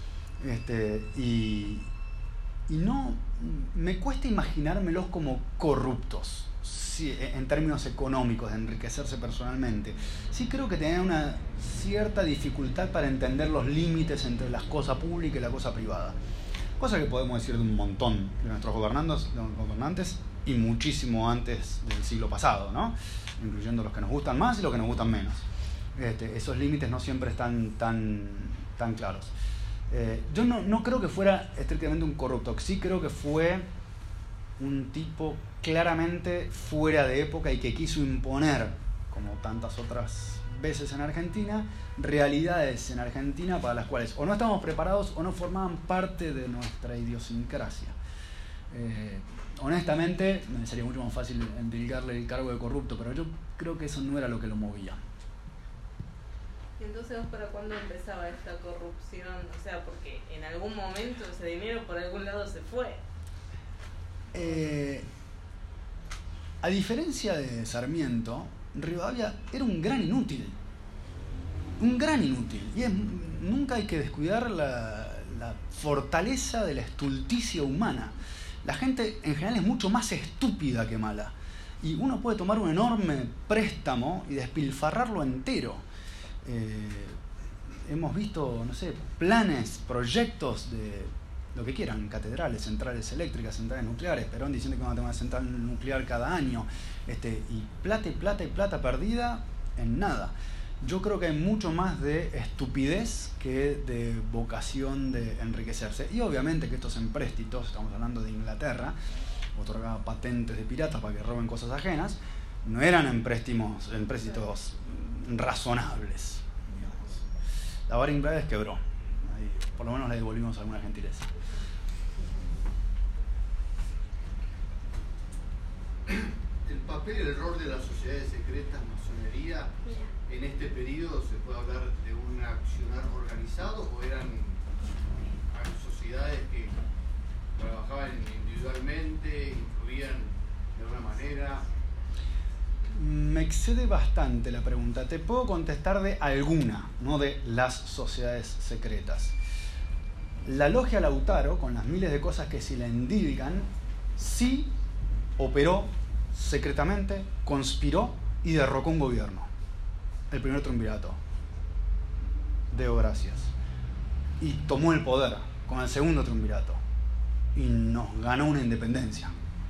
Y no me cuesta imaginármelos como corruptos, sí, en términos económicos, de enriquecerse personalmente. Sí creo que tenían una cierta dificultad para entender los límites entre la cosa pública y la cosa privada, cosa que podemos decir de un montón de nuestros gobernantes y muchísimo antes del siglo pasado, ¿no? Incluyendo los que nos gustan más y los que nos gustan menos. esos límites no siempre están tan claros. Yo no creo que fuera estrictamente un corrupto, sí creo que fue un tipo claramente fuera de época y que quiso imponer, como tantas otras veces en Argentina, realidades en Argentina para las cuales o no estábamos preparados o no formaban parte de nuestra idiosincrasia. Honestamente, me sería mucho más fácil endilgarle el cargo de corrupto, pero yo creo que eso no era lo que lo movía. ¿Y entonces vos para cuándo empezaba esta corrupción? O sea, porque en algún momento ese dinero por algún lado se fue. A diferencia de Sarmiento, Rivadavia era un gran inútil. Un gran inútil. Y nunca hay que descuidar la fortaleza de la estulticia humana. La gente en general es mucho más estúpida que mala. Y uno puede tomar un enorme préstamo y despilfarrarlo entero. Hemos visto, no sé, planes, proyectos de lo que quieran, catedrales, centrales eléctricas, centrales nucleares, Perón diciendo que van a tener una central nuclear cada año, y plata y plata y plata perdida en nada. Yo creo que hay mucho más de estupidez que de vocación de enriquecerse. Y obviamente que estos empréstitos, estamos hablando de Inglaterra, otorgaba patentes de piratas para que roben cosas ajenas, no eran empréstitos razonables, digamos. La Baring Brothers quebró. Ahí, por lo menos le devolvimos alguna gentileza. El papel y el rol de las sociedades secretas, masonería, en este periodo, ¿se puede hablar de un accionar organizado o eran sociedades que trabajaban individualmente, influían de alguna manera? Me excede bastante la pregunta. Te puedo contestar de alguna, no de las sociedades secretas. La Logia Lautaro, con las miles de cosas que se le endilgan, sí operó secretamente, conspiró y derrocó un gobierno. El primer triunvirato. Deo gracias. Y tomó el poder con el segundo triunvirato. Y nos ganó una independencia.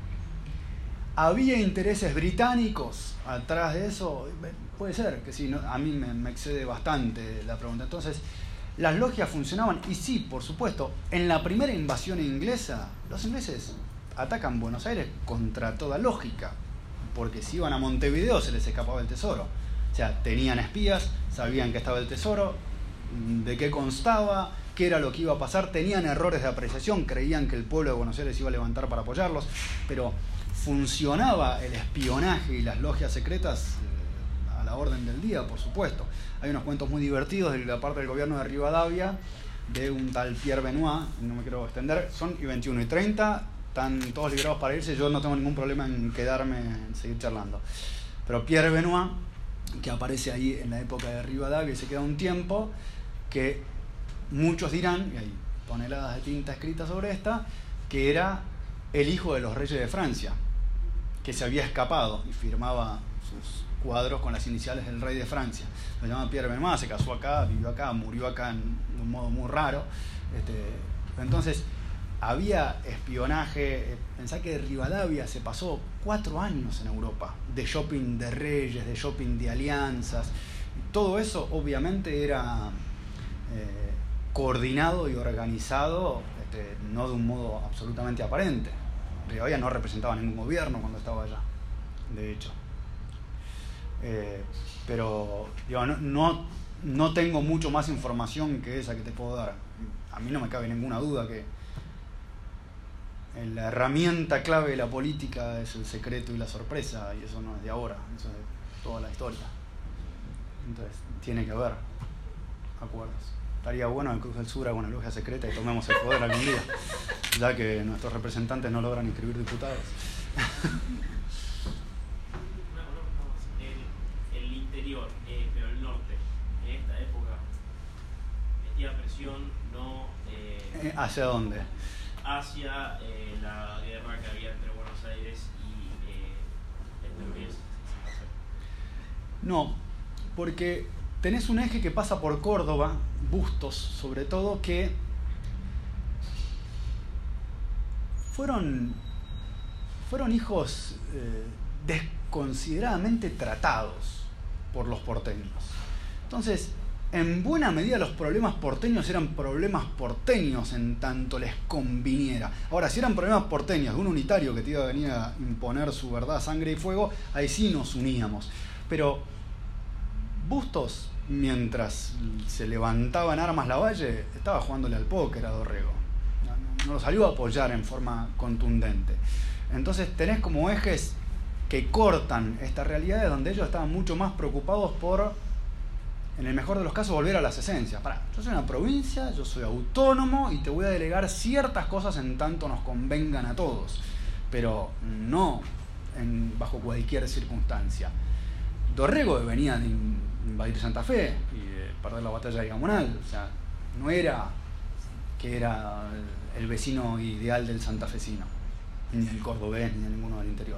¿Había intereses británicos atrás de eso? Puede ser que sí, ¿no? A mí me excede bastante la pregunta. Entonces, ¿las logias funcionaban? Y sí, por supuesto. En la primera invasión inglesa, los ingleses atacan Buenos Aires contra toda lógica, porque si iban a Montevideo se les escapaba el tesoro. O sea, tenían espías, sabían que estaba el tesoro, de qué constaba, qué era lo que iba a pasar, tenían errores de apreciación, creían que el pueblo de Buenos Aires iba a levantar para apoyarlos, pero funcionaba el espionaje y las logias secretas a la orden del día, por supuesto. Hay unos cuentos muy divertidos de la parte del gobierno de Rivadavia, de un tal Pierre Benoit, no me quiero extender, son y 21 y 30, están todos liberados para irse, yo no tengo ningún problema en quedarme, en seguir charlando. Pero Pierre Benoit, que aparece ahí en la época de Rivadavia y se queda un tiempo, que muchos dirán, y hay toneladas de tinta escrita sobre esta, que era el hijo de los reyes de Francia, que se había escapado y firmaba sus cuadros con las iniciales del rey de Francia. Lo llama Pierre Benoit, se casó acá, vivió acá, murió acá de un modo muy raro. Entonces, había espionaje. Pensá que Rivadavia se pasó 4 años en Europa, de shopping de reyes, de shopping de alianzas. Todo eso obviamente era coordinado y organizado, no de un modo absolutamente aparente. Rivadavia no representaba ningún gobierno cuando estaba allá, de hecho. Pero digo, no tengo mucho más información que esa que te puedo dar. A mí no me cabe ninguna duda que la herramienta clave de la política es el secreto y la sorpresa, y eso no es de ahora, eso es de toda la historia. Entonces, tiene que haber acuerdos. Estaría bueno en Cruz del Sur haga una logia secreta y tomemos el poder algún día, ya que nuestros representantes no logran inscribir diputados. El interior, pero el norte, en esta época, metía presión, no... ¿Hacia dónde? Hacia la guerra que había entre Buenos Aires y entre Ríos. No, porque tenés un eje que pasa por Córdoba, Bustos sobre todo, que fueron hijos desconsideradamente tratados por los porteños. Entonces, en buena medida los problemas porteños eran problemas porteños en tanto les conviniera. Ahora, si eran problemas porteños de un unitario que te iba a venir a imponer su verdad, sangre y fuego, ahí sí nos uníamos. Pero Bustos, mientras se levantaba en armas Lavalle, estaba jugándole al póker a Dorrego. No lo salió a apoyar en forma contundente. Entonces tenés como ejes que cortan esta realidad, donde ellos estaban mucho más preocupados por, en el mejor de los casos, volver a las esencias. Yo soy una provincia, yo soy autónomo y te voy a delegar ciertas cosas en tanto nos convengan a todos, pero no bajo cualquier circunstancia. Dorrego venía de invadir Santa Fe y de perder la batalla de Gamonal, o sea, no era que era el vecino ideal del santafesino, ni del cordobés, ni de ninguno del interior.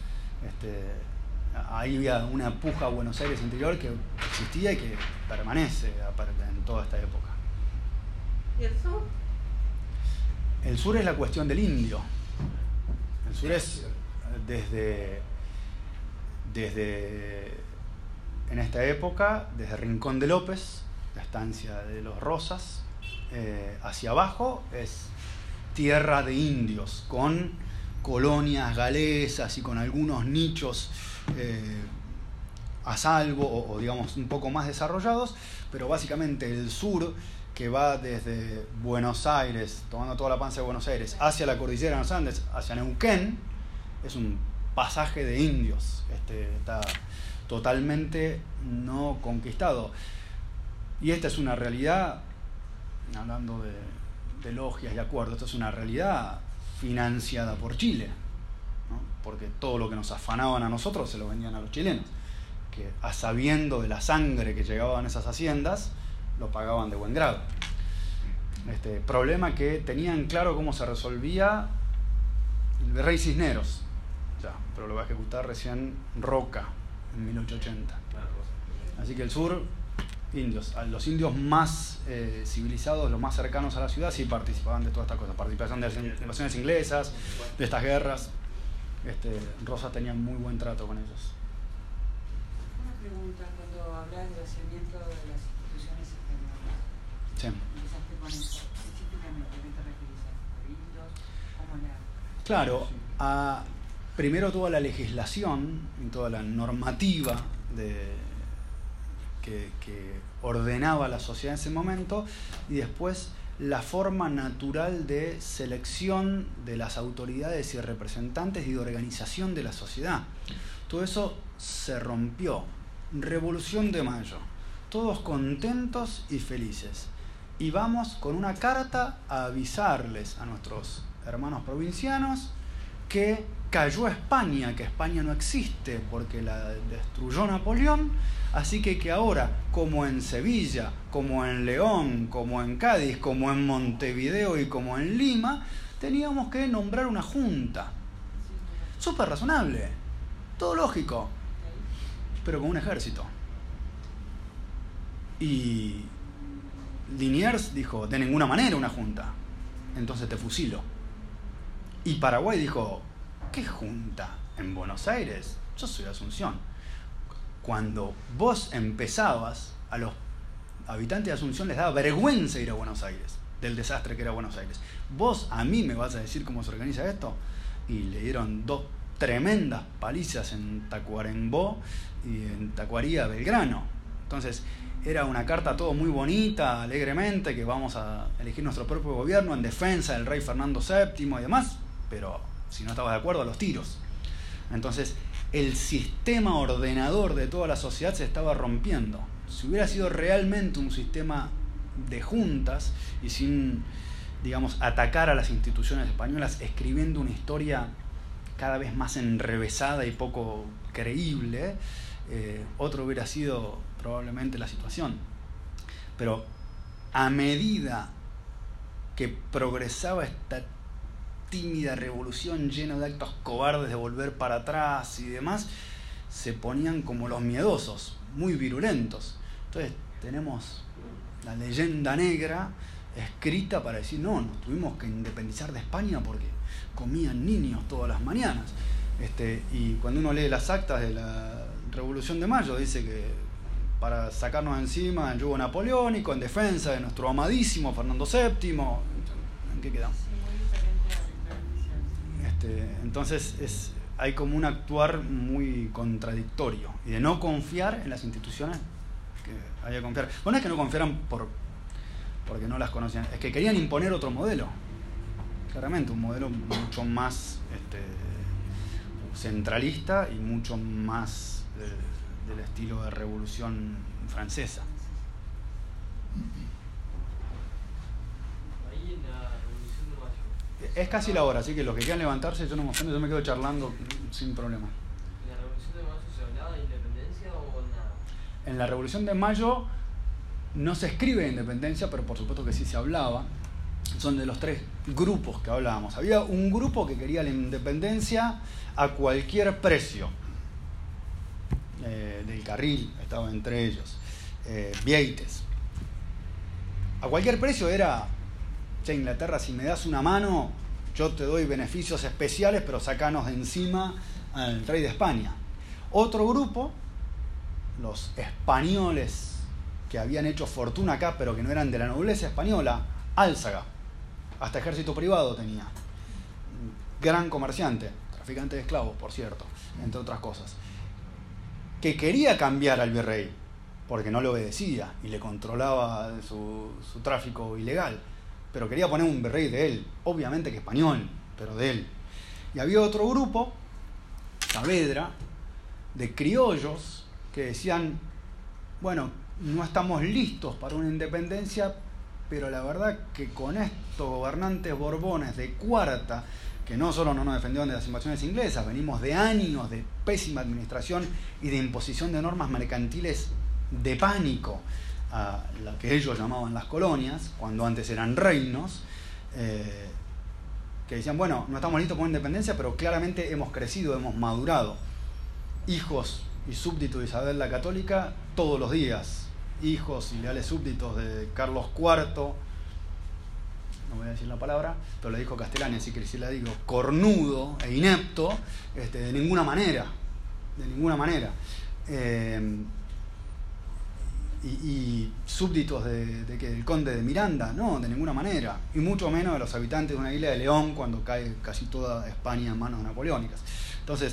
Ahí había una puja a Buenos Aires interior que existía y que permanece en toda esta época. ¿Y el sur? El sur es la cuestión del indio. El sur es desde en esta época, desde Rincón de López, la estancia de los Rosas, hacia abajo es tierra de indios, con colonias galesas y con algunos nichos a salvo o digamos un poco más desarrollados, pero básicamente el sur, que va desde Buenos Aires, tomando toda la panza de Buenos Aires, hacia la cordillera de los Andes, hacia Neuquén, es un pasaje de indios, está totalmente no conquistado. Y esta es una realidad, hablando de logias y acuerdos, esta es una realidad financiada por Chile, ¿no? Porque todo lo que nos afanaban a nosotros se lo vendían a los chilenos, que a sabiendo de la sangre que llegaban a esas haciendas, lo pagaban de buen grado. Problema que tenían claro cómo se resolvía el virrey Cisneros, pero lo va a ejecutar recién Roca en 1880. Así que el sur, indios, los indios más civilizados, los más cercanos a la ciudad, sí participaban de todas estas cosas, participación de las invasiones inglesas, de estas guerras. Rosas tenía muy buen trato con ellos. Una pregunta, cuando hablas del vaciamiento de las instituciones españolas, Sí. empezaste con eso, específicamente, ¿a qué te referís? ¿A indios? ¿Cómo la...? Claro, primero toda la legislación y toda la normativa que ordenaba la sociedad en ese momento, y después la forma natural de selección de las autoridades y representantes y de organización de la sociedad. Todo eso se rompió. Revolución de Mayo. Todos contentos y felices. Y vamos con una carta a avisarles a nuestros hermanos provincianos que cayó España, que España no existe porque la destruyó Napoleón, así que ahora, como en Sevilla, como en León, como en Cádiz, como en Montevideo y como en Lima, teníamos que nombrar una junta. Súper razonable, todo lógico, pero con un ejército. Y Liniers dijo, de ninguna manera una junta, entonces te fusilo. Y Paraguay dijo, ¿qué junta? ¿En Buenos Aires? Yo soy de Asunción. Cuando vos empezabas, a los habitantes de Asunción les daba vergüenza ir a Buenos Aires, del desastre que era Buenos Aires. ¿Vos a mí me vas a decir cómo se organiza esto? Y le dieron 2 tremendas palizas en Tacuarembó y en Tacuarí a Belgrano. Entonces, era una carta todo muy bonita, alegremente, que vamos a elegir nuestro propio gobierno en defensa del rey Fernando VII y demás, pero si no estabas de acuerdo, a los tiros. Entonces, el sistema ordenador de toda la sociedad se estaba rompiendo. Si hubiera sido realmente un sistema de juntas y sin, digamos, atacar a las instituciones españolas, escribiendo una historia cada vez más enrevesada y poco creíble, otro hubiera sido probablemente la situación. Pero a medida que progresaba esta tímida revolución llena de actos cobardes de volver para atrás y demás, se ponían como los miedosos, muy virulentos. Entonces tenemos la leyenda negra escrita para decir, no, nos tuvimos que independizar de España porque comían niños todas las mañanas. Y cuando uno lee las actas de la Revolución de Mayo, dice que para sacarnos encima el yugo napoleónico, en defensa de nuestro amadísimo Fernando VII. ¿En qué quedamos? Entonces hay como un actuar muy contradictorio y de no confiar en las instituciones que haya que confiar. Bueno, no es que no confiaran porque no las conocían, es que querían imponer otro modelo. Claramente, un modelo mucho más centralista y mucho más del estilo de Revolución Francesa. Ahí en la Revolución de Mayo. Es casi la hora, así que los que quieran levantarse, yo no me ofendo, yo me quedo charlando sin problema. ¿En la Revolución de Mayo se hablaba de independencia o nada? En la Revolución de Mayo no se escribe de independencia, pero por supuesto que sí se hablaba. Son de los tres grupos que hablábamos. Había un grupo que quería la independencia a cualquier precio. Del Carril estaba entre ellos. Vieites. A cualquier precio era: che, Inglaterra, si me das una mano, yo te doy beneficios especiales, pero sacanos de encima al rey de España. Otro grupo, los españoles que habían hecho fortuna acá, pero que no eran de la nobleza española, Álzaga, hasta ejército privado tenía, gran comerciante, traficante de esclavos, por cierto, entre otras cosas, que quería cambiar al virrey, porque no le obedecía y le controlaba su tráfico ilegal, pero quería poner un virrey de él, obviamente que español, pero de él. Y había otro grupo, Saavedra, de criollos, que decían: bueno, no estamos listos para una independencia, pero la verdad que con estos gobernantes borbones de cuarta, que no solo no nos defendieron de las invasiones inglesas, venimos de años de pésima administración y de imposición de normas mercantiles de pánico a lo que ellos llamaban las colonias, cuando antes eran reinos, que decían: bueno, no estamos listos para una independencia, pero claramente hemos crecido, hemos madurado. Hijos y súbditos de Isabel la Católica todos los días, hijos y leales súbditos de Carlos IV, no voy a decir la palabra, pero le dijo Castellani, así que si la digo, cornudo e inepto, de ninguna manera, y súbditos del conde de Miranda, no, de ninguna manera, y mucho menos de los habitantes de una isla de León cuando cae casi toda España en manos napoleónicas. Entonces,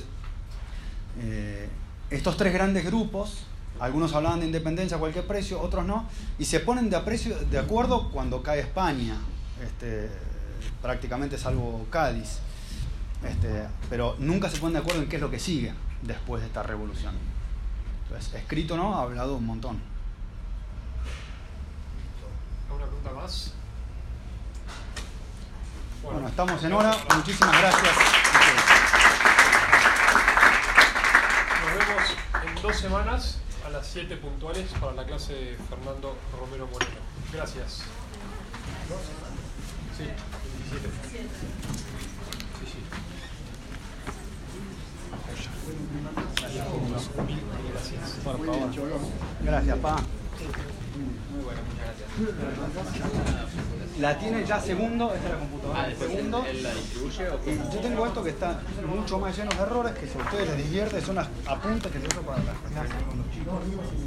estos tres grandes grupos, algunos hablaban de independencia a cualquier precio, otros no, y se ponen de acuerdo cuando cae España, prácticamente salvo Cádiz, pero nunca se ponen de acuerdo en qué es lo que sigue después de esta revolución. Entonces, escrito no, ha hablado un montón. ¿Alguna pregunta más? Bueno, estamos en hora. Muchísimas gracias. Nos vemos en 2 semanas a las 7 puntuales para la clase de Fernando Romero Moreno. Gracias. Sí, 17. Sí. Gracias. Por favor. Gracias, pa. Muy bueno, muchas gracias. La tiene ya segundo, esta es la computadora. Segundo. ¿Él la distribuye o Y yo tengo esto que está mucho más lleno de errores, que si a ustedes les divierte son las apuntes que se usan para las clases con los chicos.